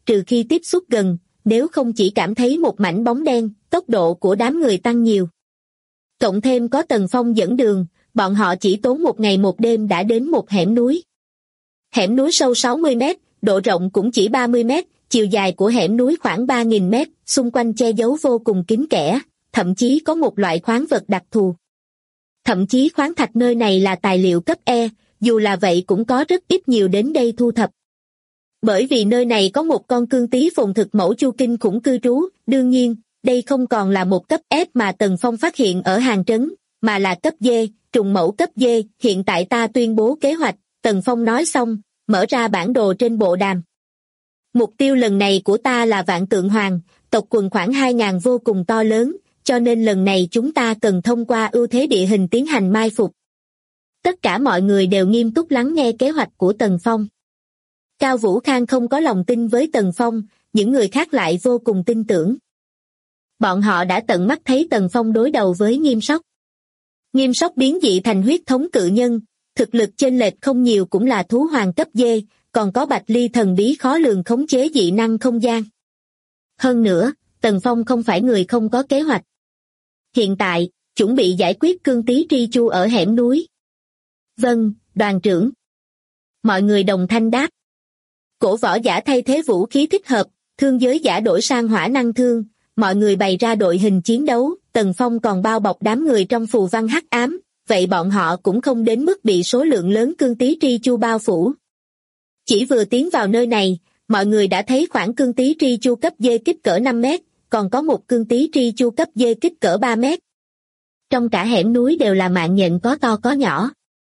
B: trừ khi tiếp xúc gần, nếu không chỉ cảm thấy một mảnh bóng đen, tốc độ của đám người tăng nhiều. Cộng thêm có Tần Phong dẫn đường, bọn họ chỉ tốn một ngày một đêm đã đến một hẻm núi. Hẻm núi sâu 60 mét, độ rộng cũng chỉ 30 mét, chiều dài của hẻm núi khoảng 3.000 mét, xung quanh che giấu vô cùng kín kẽ, thậm chí có một loại khoáng vật đặc thù. Thậm chí khoáng thạch nơi này là tài liệu cấp E, dù là vậy cũng có rất ít nhiều đến đây thu thập. Bởi vì nơi này có một con cương tí phồn thực mẫu chu kinh khủng cư trú, đương nhiên, đây không còn là một cấp F mà Tần Phong phát hiện ở hàng trấn, mà là cấp D, trùng mẫu cấp D, hiện tại ta tuyên bố kế hoạch, Tần Phong nói xong, mở ra bản đồ trên bộ đàm. Mục tiêu lần này của ta là Vạn Tượng Hoàng, tộc quần khoảng 2.000 vô cùng to lớn, cho nên lần này chúng ta cần thông qua ưu thế địa hình tiến hành mai phục. Tất cả mọi người đều nghiêm túc lắng nghe kế hoạch của Tần Phong. Cao Vũ Khang không có lòng tin với Tần Phong, những người khác lại vô cùng tin tưởng. Bọn họ đã tận mắt thấy Tần Phong đối đầu với Nghiêm Sóc. Nghiêm Sóc biến dị thành huyết thống cự nhân, thực lực chênh lệch không nhiều cũng là thú hoàng cấp D, còn có Bạch Ly thần bí khó lường khống chế dị năng không gian. Hơn nữa, Tần Phong không phải người không có kế hoạch. Hiện tại, chuẩn bị giải quyết cương tí tri chu ở hẻm núi. Vâng, đoàn trưởng. Mọi người đồng thanh đáp. Cổ võ giả thay thế vũ khí thích hợp, thương giới giả đổi sang hỏa năng thương, mọi người bày ra đội hình chiến đấu, Tần Phong còn bao bọc đám người trong phù văn hắc ám, vậy bọn họ cũng không đến mức bị số lượng lớn cương tí tri chu bao phủ. Chỉ vừa tiến vào nơi này, mọi người đã thấy khoảng cương tí tri chu cấp D kích cỡ 5 mét, còn có một cương tí tri chu cấp D kích cỡ 3 mét. Trong cả hẻm núi đều là mạng nhện có to có nhỏ.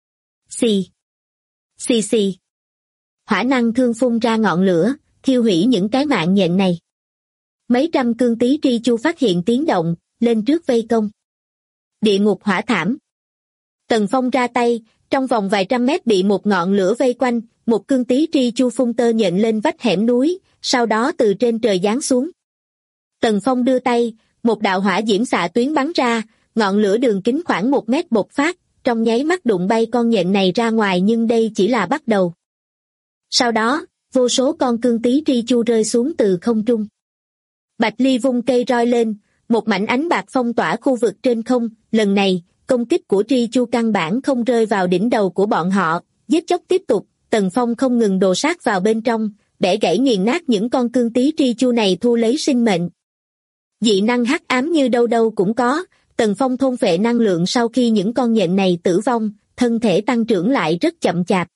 B: Xì. Xì xì. Hỏa năng thương phun ra ngọn lửa, thiêu hủy những cái mạng nhện này. Mấy trăm cương tí tri chu phát hiện tiếng động, lên trước vây công. Địa ngục hỏa thảm. Tần Phong ra tay, trong vòng vài trăm mét bị một ngọn lửa vây quanh, một cương tí tri chu phun tơ nhện lên vách hẻm núi, sau đó từ trên trời giáng xuống. Tần Phong đưa tay, một đạo hỏa diễm xạ tuyến bắn ra, ngọn lửa đường kính khoảng 1 mét bộc phát, trong nháy mắt đụng bay con nhện này ra ngoài, nhưng đây chỉ là bắt đầu. Sau đó, vô số con cương tí tri chu rơi xuống từ không trung. Bạch Ly vung cây roi lên, một mảnh ánh bạc phong tỏa khu vực trên không, lần này, công kích của tri chu căn bản không rơi vào đỉnh đầu của bọn họ, giết chóc tiếp tục, Tần Phong không ngừng đồ sát vào bên trong, bẻ gãy nghiền nát những con cương tí tri chu này thu lấy sinh mệnh. Dị năng hắc ám như đâu đâu cũng có, Tần Phong thôn phệ năng lượng sau khi những con nhện này tử vong, thân thể tăng trưởng lại rất chậm chạp.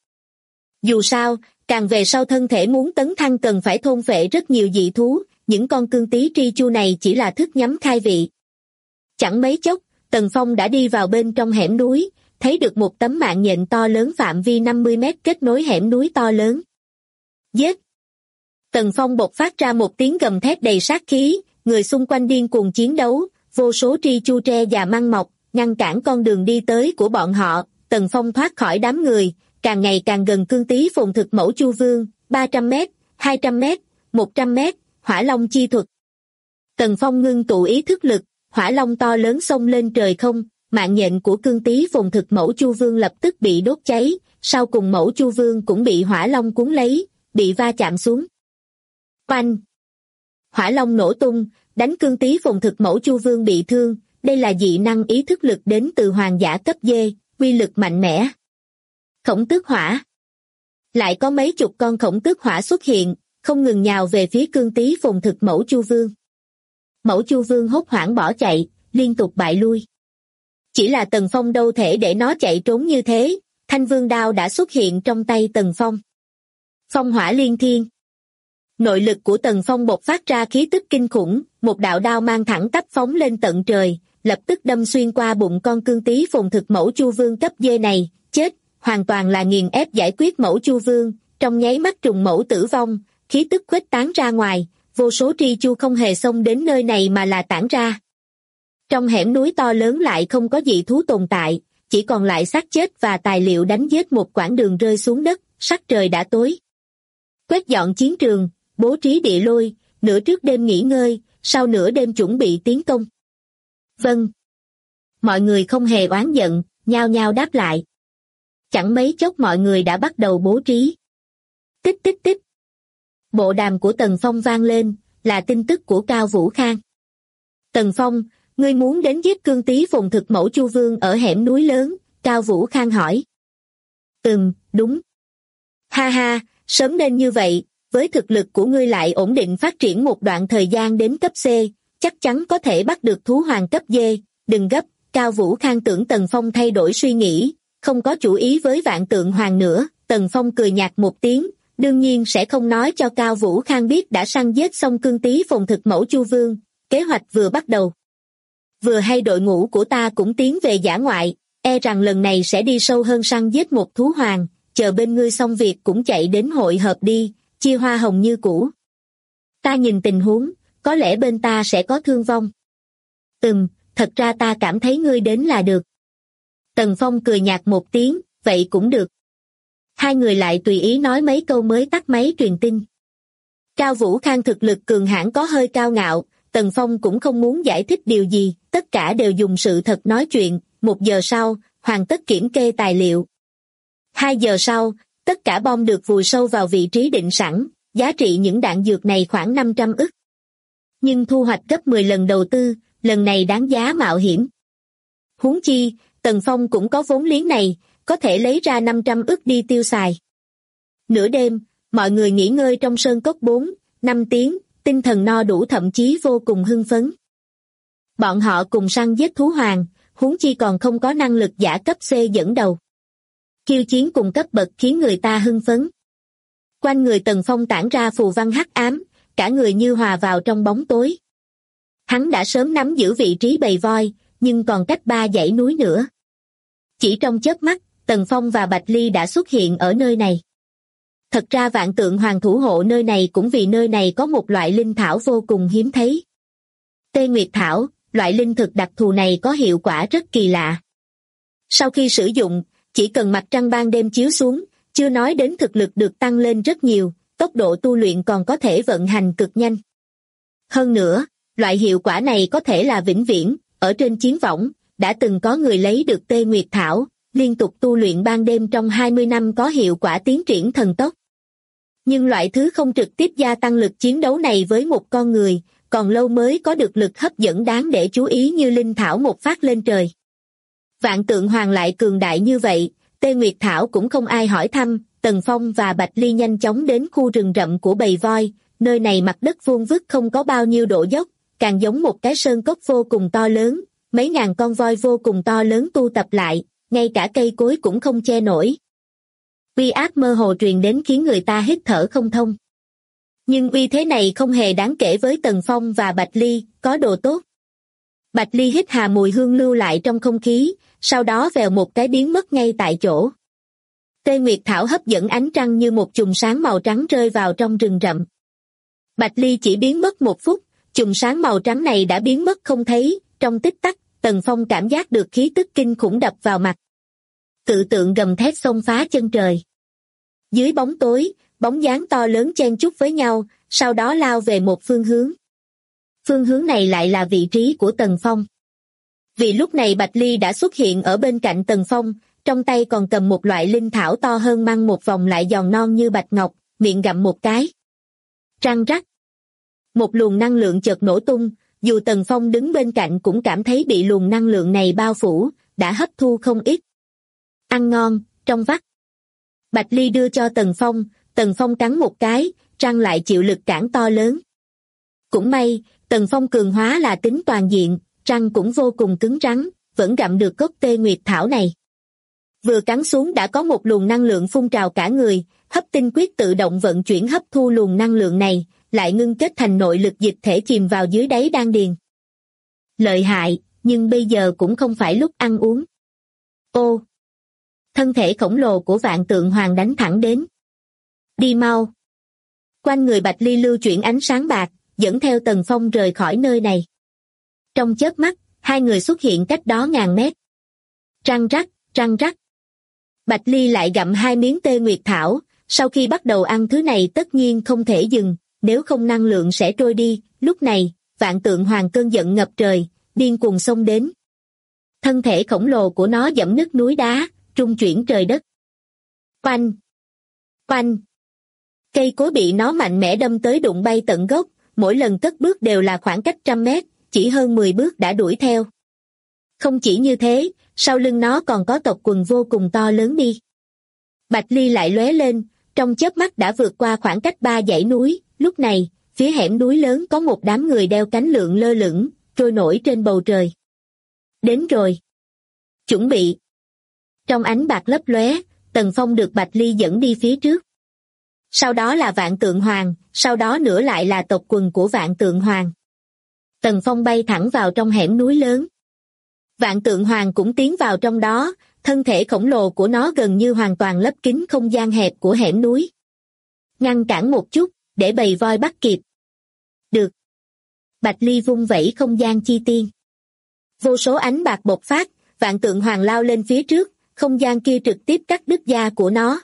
B: Dù sao, càng về sau thân thể muốn tấn thăng cần phải thôn phệ rất nhiều dị thú, những con cương tí tri chu này chỉ là thức nhắm khai vị. Chẳng mấy chốc, Tần Phong đã đi vào bên trong hẻm núi, thấy được một tấm mạng nhện to lớn phạm vi 50 mét kết nối hẻm núi to lớn. Giết! Tần Phong bộc phát ra một tiếng gầm thét đầy sát khí, người xung quanh điên cuồng chiến đấu, vô số tri chu tre già măng mọc, ngăn cản con đường đi tới của bọn họ. Tần Phong thoát khỏi đám người, càng ngày càng gần cương tí phồn thực mẫu Chu Vương, 300 mét, 200 mét, 100 mét, hỏa long chi thuật. Tần Phong ngưng tụ ý thức lực, hỏa long to lớn xông lên trời không, mạng nhện của cương tí phồn thực mẫu Chu Vương lập tức bị đốt cháy, sau cùng mẫu Chu Vương cũng bị hỏa long cuốn lấy, bị va chạm xuống. Oanh! Hỏa long nổ tung, đánh cương tí phồn thực mẫu Chu Vương bị thương, đây là dị năng ý thức lực đến từ hoàng giả cấp D, quy lực mạnh mẽ. Khổng tước hỏa. Lại có mấy chục con khổng tước hỏa xuất hiện, không ngừng nhào về phía cương tí phồn thực mẫu Chu Vương. Mẫu Chu Vương hốt hoảng bỏ chạy, liên tục bại lui. Chỉ là Tần Phong đâu thể để nó chạy trốn như thế, Thanh Vương đao đã xuất hiện trong tay Tần Phong. Phong hỏa liên thiên. Nội lực của Tần Phong bộc phát ra khí tức kinh khủng, một đạo đao mang thẳng tắp phóng lên tận trời, lập tức đâm xuyên qua bụng con cương tí phồn thực mẫu Chu Vương cấp D này, chết, hoàn toàn là nghiền ép giải quyết mẫu Chu Vương, trong nháy mắt trùng mẫu tử vong, khí tức khuếch tán ra ngoài, vô số tri chu không hề xông đến nơi này mà là tản ra. Trong hẻm núi to lớn lại không có dị thú tồn tại, chỉ còn lại xác chết và tài liệu đánh giết một quãng đường rơi xuống đất, sắc trời đã tối. Quét dọn chiến trường, bố trí địa lôi, nửa trước đêm nghỉ ngơi, sau nửa đêm chuẩn bị tiến công. Vâng. Mọi người không hề oán giận, nhao nhao đáp lại. Chẳng mấy chốc mọi người đã bắt đầu bố trí. Tích tích tích. Bộ đàm của Tần Phong vang lên, là tin tức của Cao Vũ Khang. Tần Phong, ngươi muốn đến giết Cương Tý Phồn Thực Mẫu Chu Vương ở hẻm núi lớn, Cao Vũ Khang hỏi. Đúng. Ha ha, sớm nên như vậy, với thực lực của ngươi lại ổn định phát triển một đoạn thời gian đến cấp C, chắc chắn có thể bắt được thú hoàng cấp D, đừng gấp, Cao Vũ Khang tưởng Tần Phong thay đổi suy nghĩ, không có chủ ý với Vạn Tượng Hoàng nữa. Tần Phong cười nhạt một tiếng, đương nhiên sẽ không nói cho Cao Vũ Khang biết đã săn giết xong Cương Tý Phồn Thực Mẫu Chu Vương, kế hoạch vừa bắt đầu. Vừa hay đội ngũ của ta cũng tiến về dã ngoại, e rằng lần này sẽ đi sâu hơn săn giết một thú hoàng, chờ bên ngươi xong việc cũng chạy đến hội hợp đi, chia hoa hồng như cũ. Ta nhìn tình huống, có lẽ bên ta sẽ có thương vong. Thật ra ta cảm thấy ngươi đến là được. Tần Phong cười nhạt một tiếng, vậy cũng được. Hai người lại tùy ý nói mấy câu mới tắt máy truyền tin. Cao Vũ Khang thực lực cường hãn có hơi cao ngạo, Tần Phong cũng không muốn giải thích điều gì, tất cả đều dùng sự thật nói chuyện. 1 giờ sau, hoàn tất kiểm kê tài liệu. 2 giờ sau, tất cả bom được vùi sâu vào vị trí định sẵn, giá trị những đạn dược này khoảng 500 ức. Nhưng thu hoạch gấp 10 lần đầu tư, lần này đáng giá mạo hiểm. Huống chi, Tần Phong cũng có vốn liếng này, có thể lấy ra 500 ức đi tiêu xài. Nửa đêm, mọi người nghỉ ngơi trong sơn cốc 4-5 tiếng, tinh thần no đủ thậm chí vô cùng hưng phấn. Bọn họ cùng săn giết thú hoàng, huống chi còn không có năng lực giả cấp C dẫn đầu. Khiêu chiến cùng cấp bậc khiến người ta hưng phấn. Quanh người Tần Phong tản ra phù văn hắc ám, cả người như hòa vào trong bóng tối. Hắn đã sớm nắm giữ vị trí bầy voi, nhưng còn cách 3 dãy núi nữa. Chỉ trong chớp mắt, Tần Phong và Bạch Ly đã xuất hiện ở nơi này. Thật ra Vạn Tượng Hoàng thủ hộ nơi này cũng vì nơi này có một loại linh thảo vô cùng hiếm thấy. Tê Nguyệt Thảo, loại linh thực đặc thù này có hiệu quả rất kỳ lạ. Sau khi sử dụng, chỉ cần mặt trăng ban đêm chiếu xuống, chưa nói đến thực lực được tăng lên rất nhiều, tốc độ tu luyện còn có thể vận hành cực nhanh. Hơn nữa, loại hiệu quả này có thể là vĩnh viễn, ở trên chiến võng, đã từng có người lấy được Tê Nguyệt Thảo, liên tục tu luyện ban đêm trong 20 năm có hiệu quả tiến triển thần tốc. Nhưng loại thứ không trực tiếp gia tăng lực chiến đấu này với một con người, còn lâu mới có được lực hấp dẫn đáng để chú ý như linh thảo một phát lên trời. Vạn Tượng Hoàng lại cường đại như vậy, Tê Nguyệt Thảo cũng không ai hỏi thăm, Tần Phong và Bạch Ly nhanh chóng đến khu rừng rậm của bầy voi, nơi này mặt đất vuông vức không có bao nhiêu độ dốc, càng giống một cái sơn cốc vô cùng to lớn, mấy ngàn con voi vô cùng to lớn tu tập lại, ngay cả cây cối cũng không che nổi. Uy áp mơ hồ truyền đến khiến người ta hít thở không thông. Nhưng uy thế này không hề đáng kể với Tần Phong và Bạch Ly, có đồ tốt. Bạch Ly hít hà mùi hương lưu lại trong không khí, sau đó vèo một cái biến mất ngay tại chỗ. Tê Nguyệt Thảo hấp dẫn ánh trăng như một chùm sáng màu trắng rơi vào trong rừng rậm. Bạch Ly chỉ biến mất 1 phút, chùm sáng màu trắng này đã biến mất không thấy, trong tích tắc, Tần Phong cảm giác được khí tức kinh khủng đập vào mặt. Cự tượng gầm thét xông phá chân trời. Dưới bóng tối, bóng dáng to lớn chen chúc với nhau, sau đó lao về một phương hướng. Phương hướng này lại là vị trí của Tần Phong. Vì lúc này Bạch Ly đã xuất hiện ở bên cạnh Tần Phong, trong tay còn cầm một loại linh thảo to hơn măng một vòng lại giòn non như bạch ngọc, miệng gặm một cái. Răng rắc. Một luồng năng lượng chợt nổ tung, dù Tần Phong đứng bên cạnh cũng cảm thấy bị luồng năng lượng này bao phủ, đã hấp thu không ít. Ăn ngon, trong vắt. Bạch Ly đưa cho Tần Phong cắn một cái, răng lại chịu lực cản to lớn. Cũng may, Tần Phong cường hóa là tính toàn diện, răng cũng vô cùng cứng rắn, vẫn gặm được gốc Tê Nguyệt Thảo này. Vừa cắn xuống đã có một luồng năng lượng phun trào cả người, hấp tinh quyết tự động vận chuyển hấp thu luồng năng lượng này, lại ngưng kết thành nội lực dịch thể chìm vào dưới đáy đan điền. Lợi hại, nhưng bây giờ cũng không phải lúc ăn uống. Ô! Thân thể khổng lồ của Vạn Tượng Hoàng đánh thẳng đến. Đi mau! Quanh người Bạch Ly lưu chuyển ánh sáng bạc, dẫn theo Tần Phong rời khỏi nơi này. Trong chớp mắt, hai người xuất hiện cách đó ngàn mét. Răng rắc, răng rắc. Bạch Ly lại gặm 2 miếng Tê Nguyệt Thảo, sau khi bắt đầu ăn thứ này tất nhiên không thể dừng, nếu không năng lượng sẽ trôi đi. Lúc này, Vạn Tượng Hoàng cơn giận ngập trời, điên cuồng xông đến. Thân thể khổng lồ của nó giẫm nứt núi đá, trung chuyển trời đất. Oanh! Oanh! Cây cối bị nó mạnh mẽ đâm tới đụng bay tận gốc, mỗi lần cất bước đều là khoảng cách 100 mét, chỉ hơn 10 bước đã đuổi theo. Không chỉ như thế, sau lưng nó còn có tộc quần vô cùng to lớn đi. Bạch Ly lại lóe lên, trong chớp mắt đã vượt qua khoảng cách 3 dãy núi, lúc này, phía hẻm núi lớn có một đám người đeo cánh lượn lơ lửng, trôi nổi trên bầu trời. Đến rồi. Chuẩn bị. Trong ánh bạc lấp lóe, Tần Phong được Bạch Ly dẫn đi phía trước. Sau đó là Vạn Tượng Hoàng, sau đó nữa lại là tộc quần của Vạn Tượng Hoàng. Tần Phong bay thẳng vào trong hẻm núi lớn. Vạn Tượng Hoàng cũng tiến vào trong đó, thân thể khổng lồ của nó gần như hoàn toàn lấp kín không gian hẹp của hẻm núi. Ngăn cản một chút, để bầy voi bắt kịp. Được. Bạch Ly vung vẩy không gian chi tiên. Vô số ánh bạc bộc phát, Vạn Tượng Hoàng lao lên phía trước, không gian kia trực tiếp cắt đứt da của nó.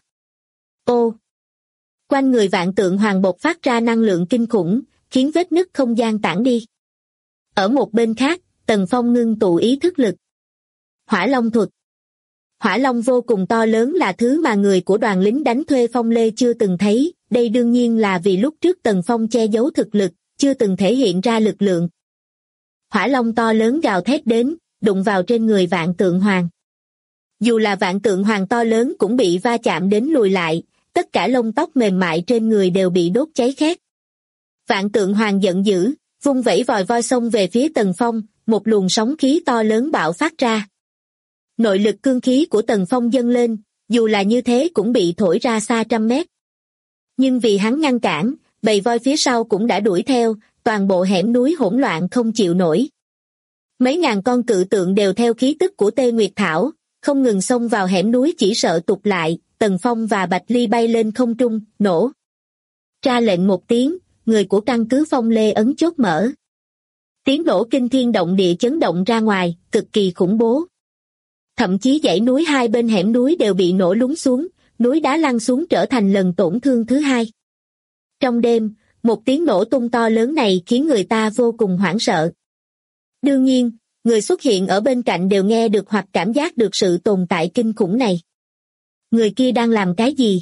B: Ô! Quanh người Vạn Tượng Hoàng bộc phát ra năng lượng kinh khủng, khiến vết nứt không gian tản đi. Ở một bên khác, Tần Phong ngưng tụ ý thức lực. Hỏa Long thuật. Hỏa Long vô cùng to lớn là thứ mà người của đoàn lính đánh thuê Phong Lê chưa từng thấy, đây đương nhiên là vì lúc trước Tần Phong che giấu thực lực, chưa từng thể hiện ra lực lượng. Hỏa Long to lớn gào thét đến, đụng vào trên người Vạn Tượng Hoàng. Dù là Vạn Tượng Hoàng to lớn cũng bị va chạm đến lùi lại, tất cả lông tóc mềm mại trên người đều bị đốt cháy khét. Vạn Tượng Hoàng giận dữ, vung vẩy vòi voi xông về phía Tần Phong, một luồng sóng khí to lớn bạo phát ra. Nội lực cương khí của Tần Phong dâng lên, dù là như thế cũng bị thổi ra xa 100 mét. Nhưng vì hắn ngăn cản, bầy voi phía sau cũng đã đuổi theo, toàn bộ hẻm núi hỗn loạn không chịu nổi. Mấy ngàn con cự tượng đều theo khí tức của Tê Nguyệt Thảo, không ngừng xông vào hẻm núi chỉ sợ tụt lại, Tần Phong và Bạch Ly bay lên không trung, nổ. Ra lệnh một tiếng, người của căn cứ Phong Lê ấn chốt mở. Tiếng nổ kinh thiên động địa chấn động ra ngoài, cực kỳ khủng bố. Thậm chí dãy núi hai bên hẻm núi đều bị nổ lún xuống, núi đá lăn xuống trở thành lần tổn thương thứ hai. Trong đêm, một tiếng nổ tung to lớn này khiến người ta vô cùng hoảng sợ. Đương nhiên, người xuất hiện ở bên cạnh đều nghe được hoặc cảm giác được sự tồn tại kinh khủng này. Người kia đang làm cái gì?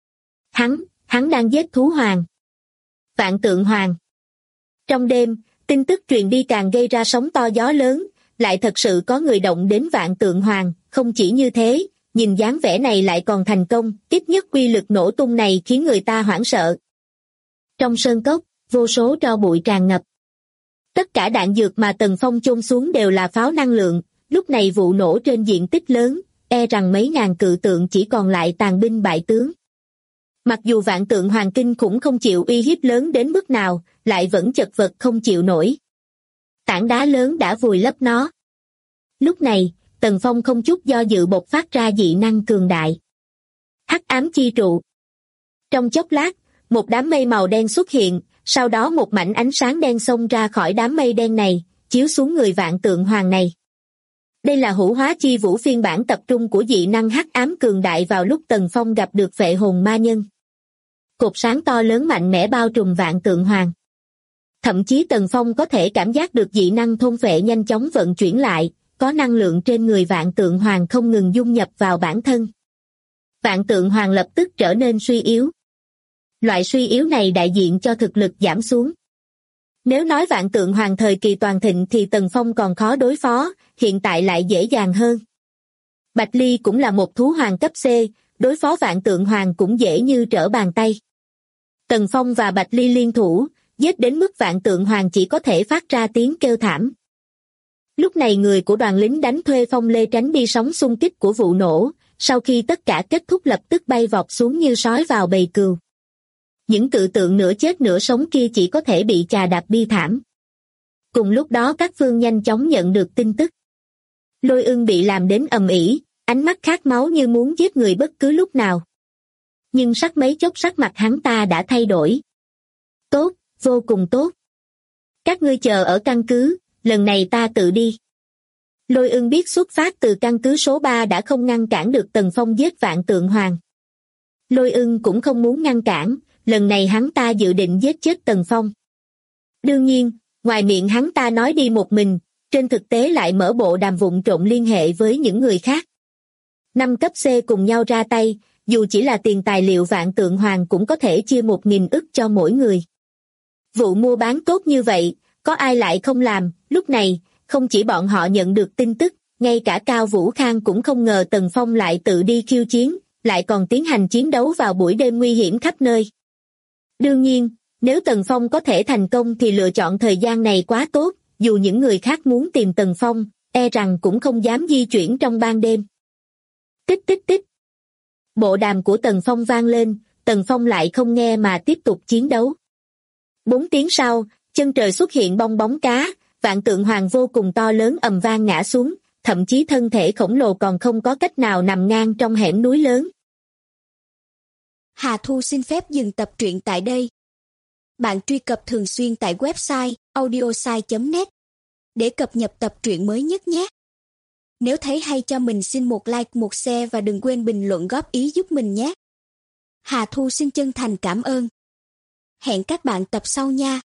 B: Hắn đang giết thú hoàng. Vạn Tượng Hoàng. Trong đêm, tin tức truyền đi càng gây ra sóng to gió lớn, lại thật sự có người động đến Vạn Tượng Hoàng, không chỉ như thế, nhìn dáng vẻ này lại còn thành công, ít nhất uy lực nổ tung này khiến người ta hoảng sợ. Trong sơn cốc, vô số tro bụi tràn ngập. Tất cả đạn dược mà Tần Phong chôn xuống đều là pháo năng lượng, lúc này vụ nổ trên diện tích lớn, e rằng mấy ngàn cự tượng chỉ còn lại tàn binh bại tướng. Mặc dù Vạn Tượng Hoàng kinh khủng không chịu uy hiếp lớn đến mức nào, lại vẫn chật vật không chịu nổi. Tảng đá lớn đã vùi lấp nó. Lúc này, Tần Phong không chút do dự bộc phát ra dị năng cường đại. Hắc ám chi trụ. Trong chốc lát, một đám mây màu đen xuất hiện, sau đó một mảnh ánh sáng đen xông ra khỏi đám mây đen này, chiếu xuống người Vạn Tượng Hoàng này. Đây là hữu hóa chi vũ phiên bản tập trung của dị năng hắc ám cường đại vào lúc Tần Phong gặp được phệ hồn ma nhân. Cột sáng to lớn mạnh mẽ bao trùm Vạn Tượng Hoàng. Thậm chí Tần Phong có thể cảm giác được dị năng thôn phệ nhanh chóng vận chuyển lại, có năng lượng trên người Vạn Tượng Hoàng không ngừng dung nhập vào bản thân. Vạn Tượng Hoàng lập tức trở nên suy yếu. Loại suy yếu này đại diện cho thực lực giảm xuống. Nếu nói Vạn Tượng Hoàng thời kỳ toàn thịnh thì Tần Phong còn khó đối phó, hiện tại lại dễ dàng hơn. Bạch Ly cũng là một thú hoàng cấp C, đối phó Vạn Tượng Hoàng cũng dễ như trở bàn tay. Tần Phong và Bạch Ly liên thủ, giết đến mức Vạn Tượng Hoàng chỉ có thể phát ra tiếng kêu thảm. Lúc này người của đoàn lính đánh thuê Phong Lê tránh đi sóng xung kích của vụ nổ, sau khi tất cả kết thúc lập tức bay vọt xuống như sói vào bầy cừu. Những cự tượng nửa chết nửa sống kia chỉ có thể bị chà đạp bi thảm. Cùng lúc đó các phương nhanh chóng nhận được tin tức. Lôi Ưng bị làm đến ầm ĩ, ánh mắt khát máu như muốn giết người bất cứ lúc nào. Nhưng mấy chốc sắc mặt hắn ta đã thay đổi. Tốt, vô cùng tốt. Các ngươi chờ ở căn cứ, lần này ta tự đi. Lôi Ưng biết xuất phát từ căn cứ số 3 đã không ngăn cản được Tần Phong giết Vạn Tượng Hoàng. Lôi Ưng cũng không muốn ngăn cản, lần này hắn ta dự định giết chết Tần Phong. Đương nhiên, ngoài miệng hắn ta nói đi một mình, trên thực tế lại mở bộ đàm vụng trộn liên hệ với những người khác. 5 cấp C cùng nhau ra tay, dù chỉ là tiền tài liệu Vạn Tượng Hoàng cũng có thể chia 1.000 ức cho mỗi người. Vụ mua bán tốt như vậy, có ai lại không làm? Lúc này, không chỉ bọn họ nhận được tin tức, ngay cả Cao Vũ Khang cũng không ngờ Tần Phong lại tự đi khiêu chiến, lại còn tiến hành chiến đấu vào buổi đêm nguy hiểm khắp nơi. Đương nhiên, nếu Tần Phong có thể thành công thì lựa chọn thời gian này quá tốt, dù những người khác muốn tìm Tần Phong, e rằng cũng không dám di chuyển trong ban đêm. Tích tích tích. Bộ đàm của Tần Phong vang lên, Tần Phong lại không nghe mà tiếp tục chiến đấu. 4 tiếng sau, chân trời xuất hiện bong bóng cá, Vạn Tượng Hoàng vô cùng to lớn ầm vang ngã xuống, thậm chí thân thể khổng lồ còn không có cách nào nằm ngang trong hẻm núi lớn.
C: Hà Thu xin phép dừng tập truyện tại đây. Bạn truy cập thường xuyên tại website audiosai.net để cập nhật tập truyện mới nhất nhé. Nếu thấy hay cho mình xin một like, một share và đừng quên bình luận góp ý giúp mình nhé. Hà Thu xin chân thành cảm ơn. Hẹn các bạn tập sau nha.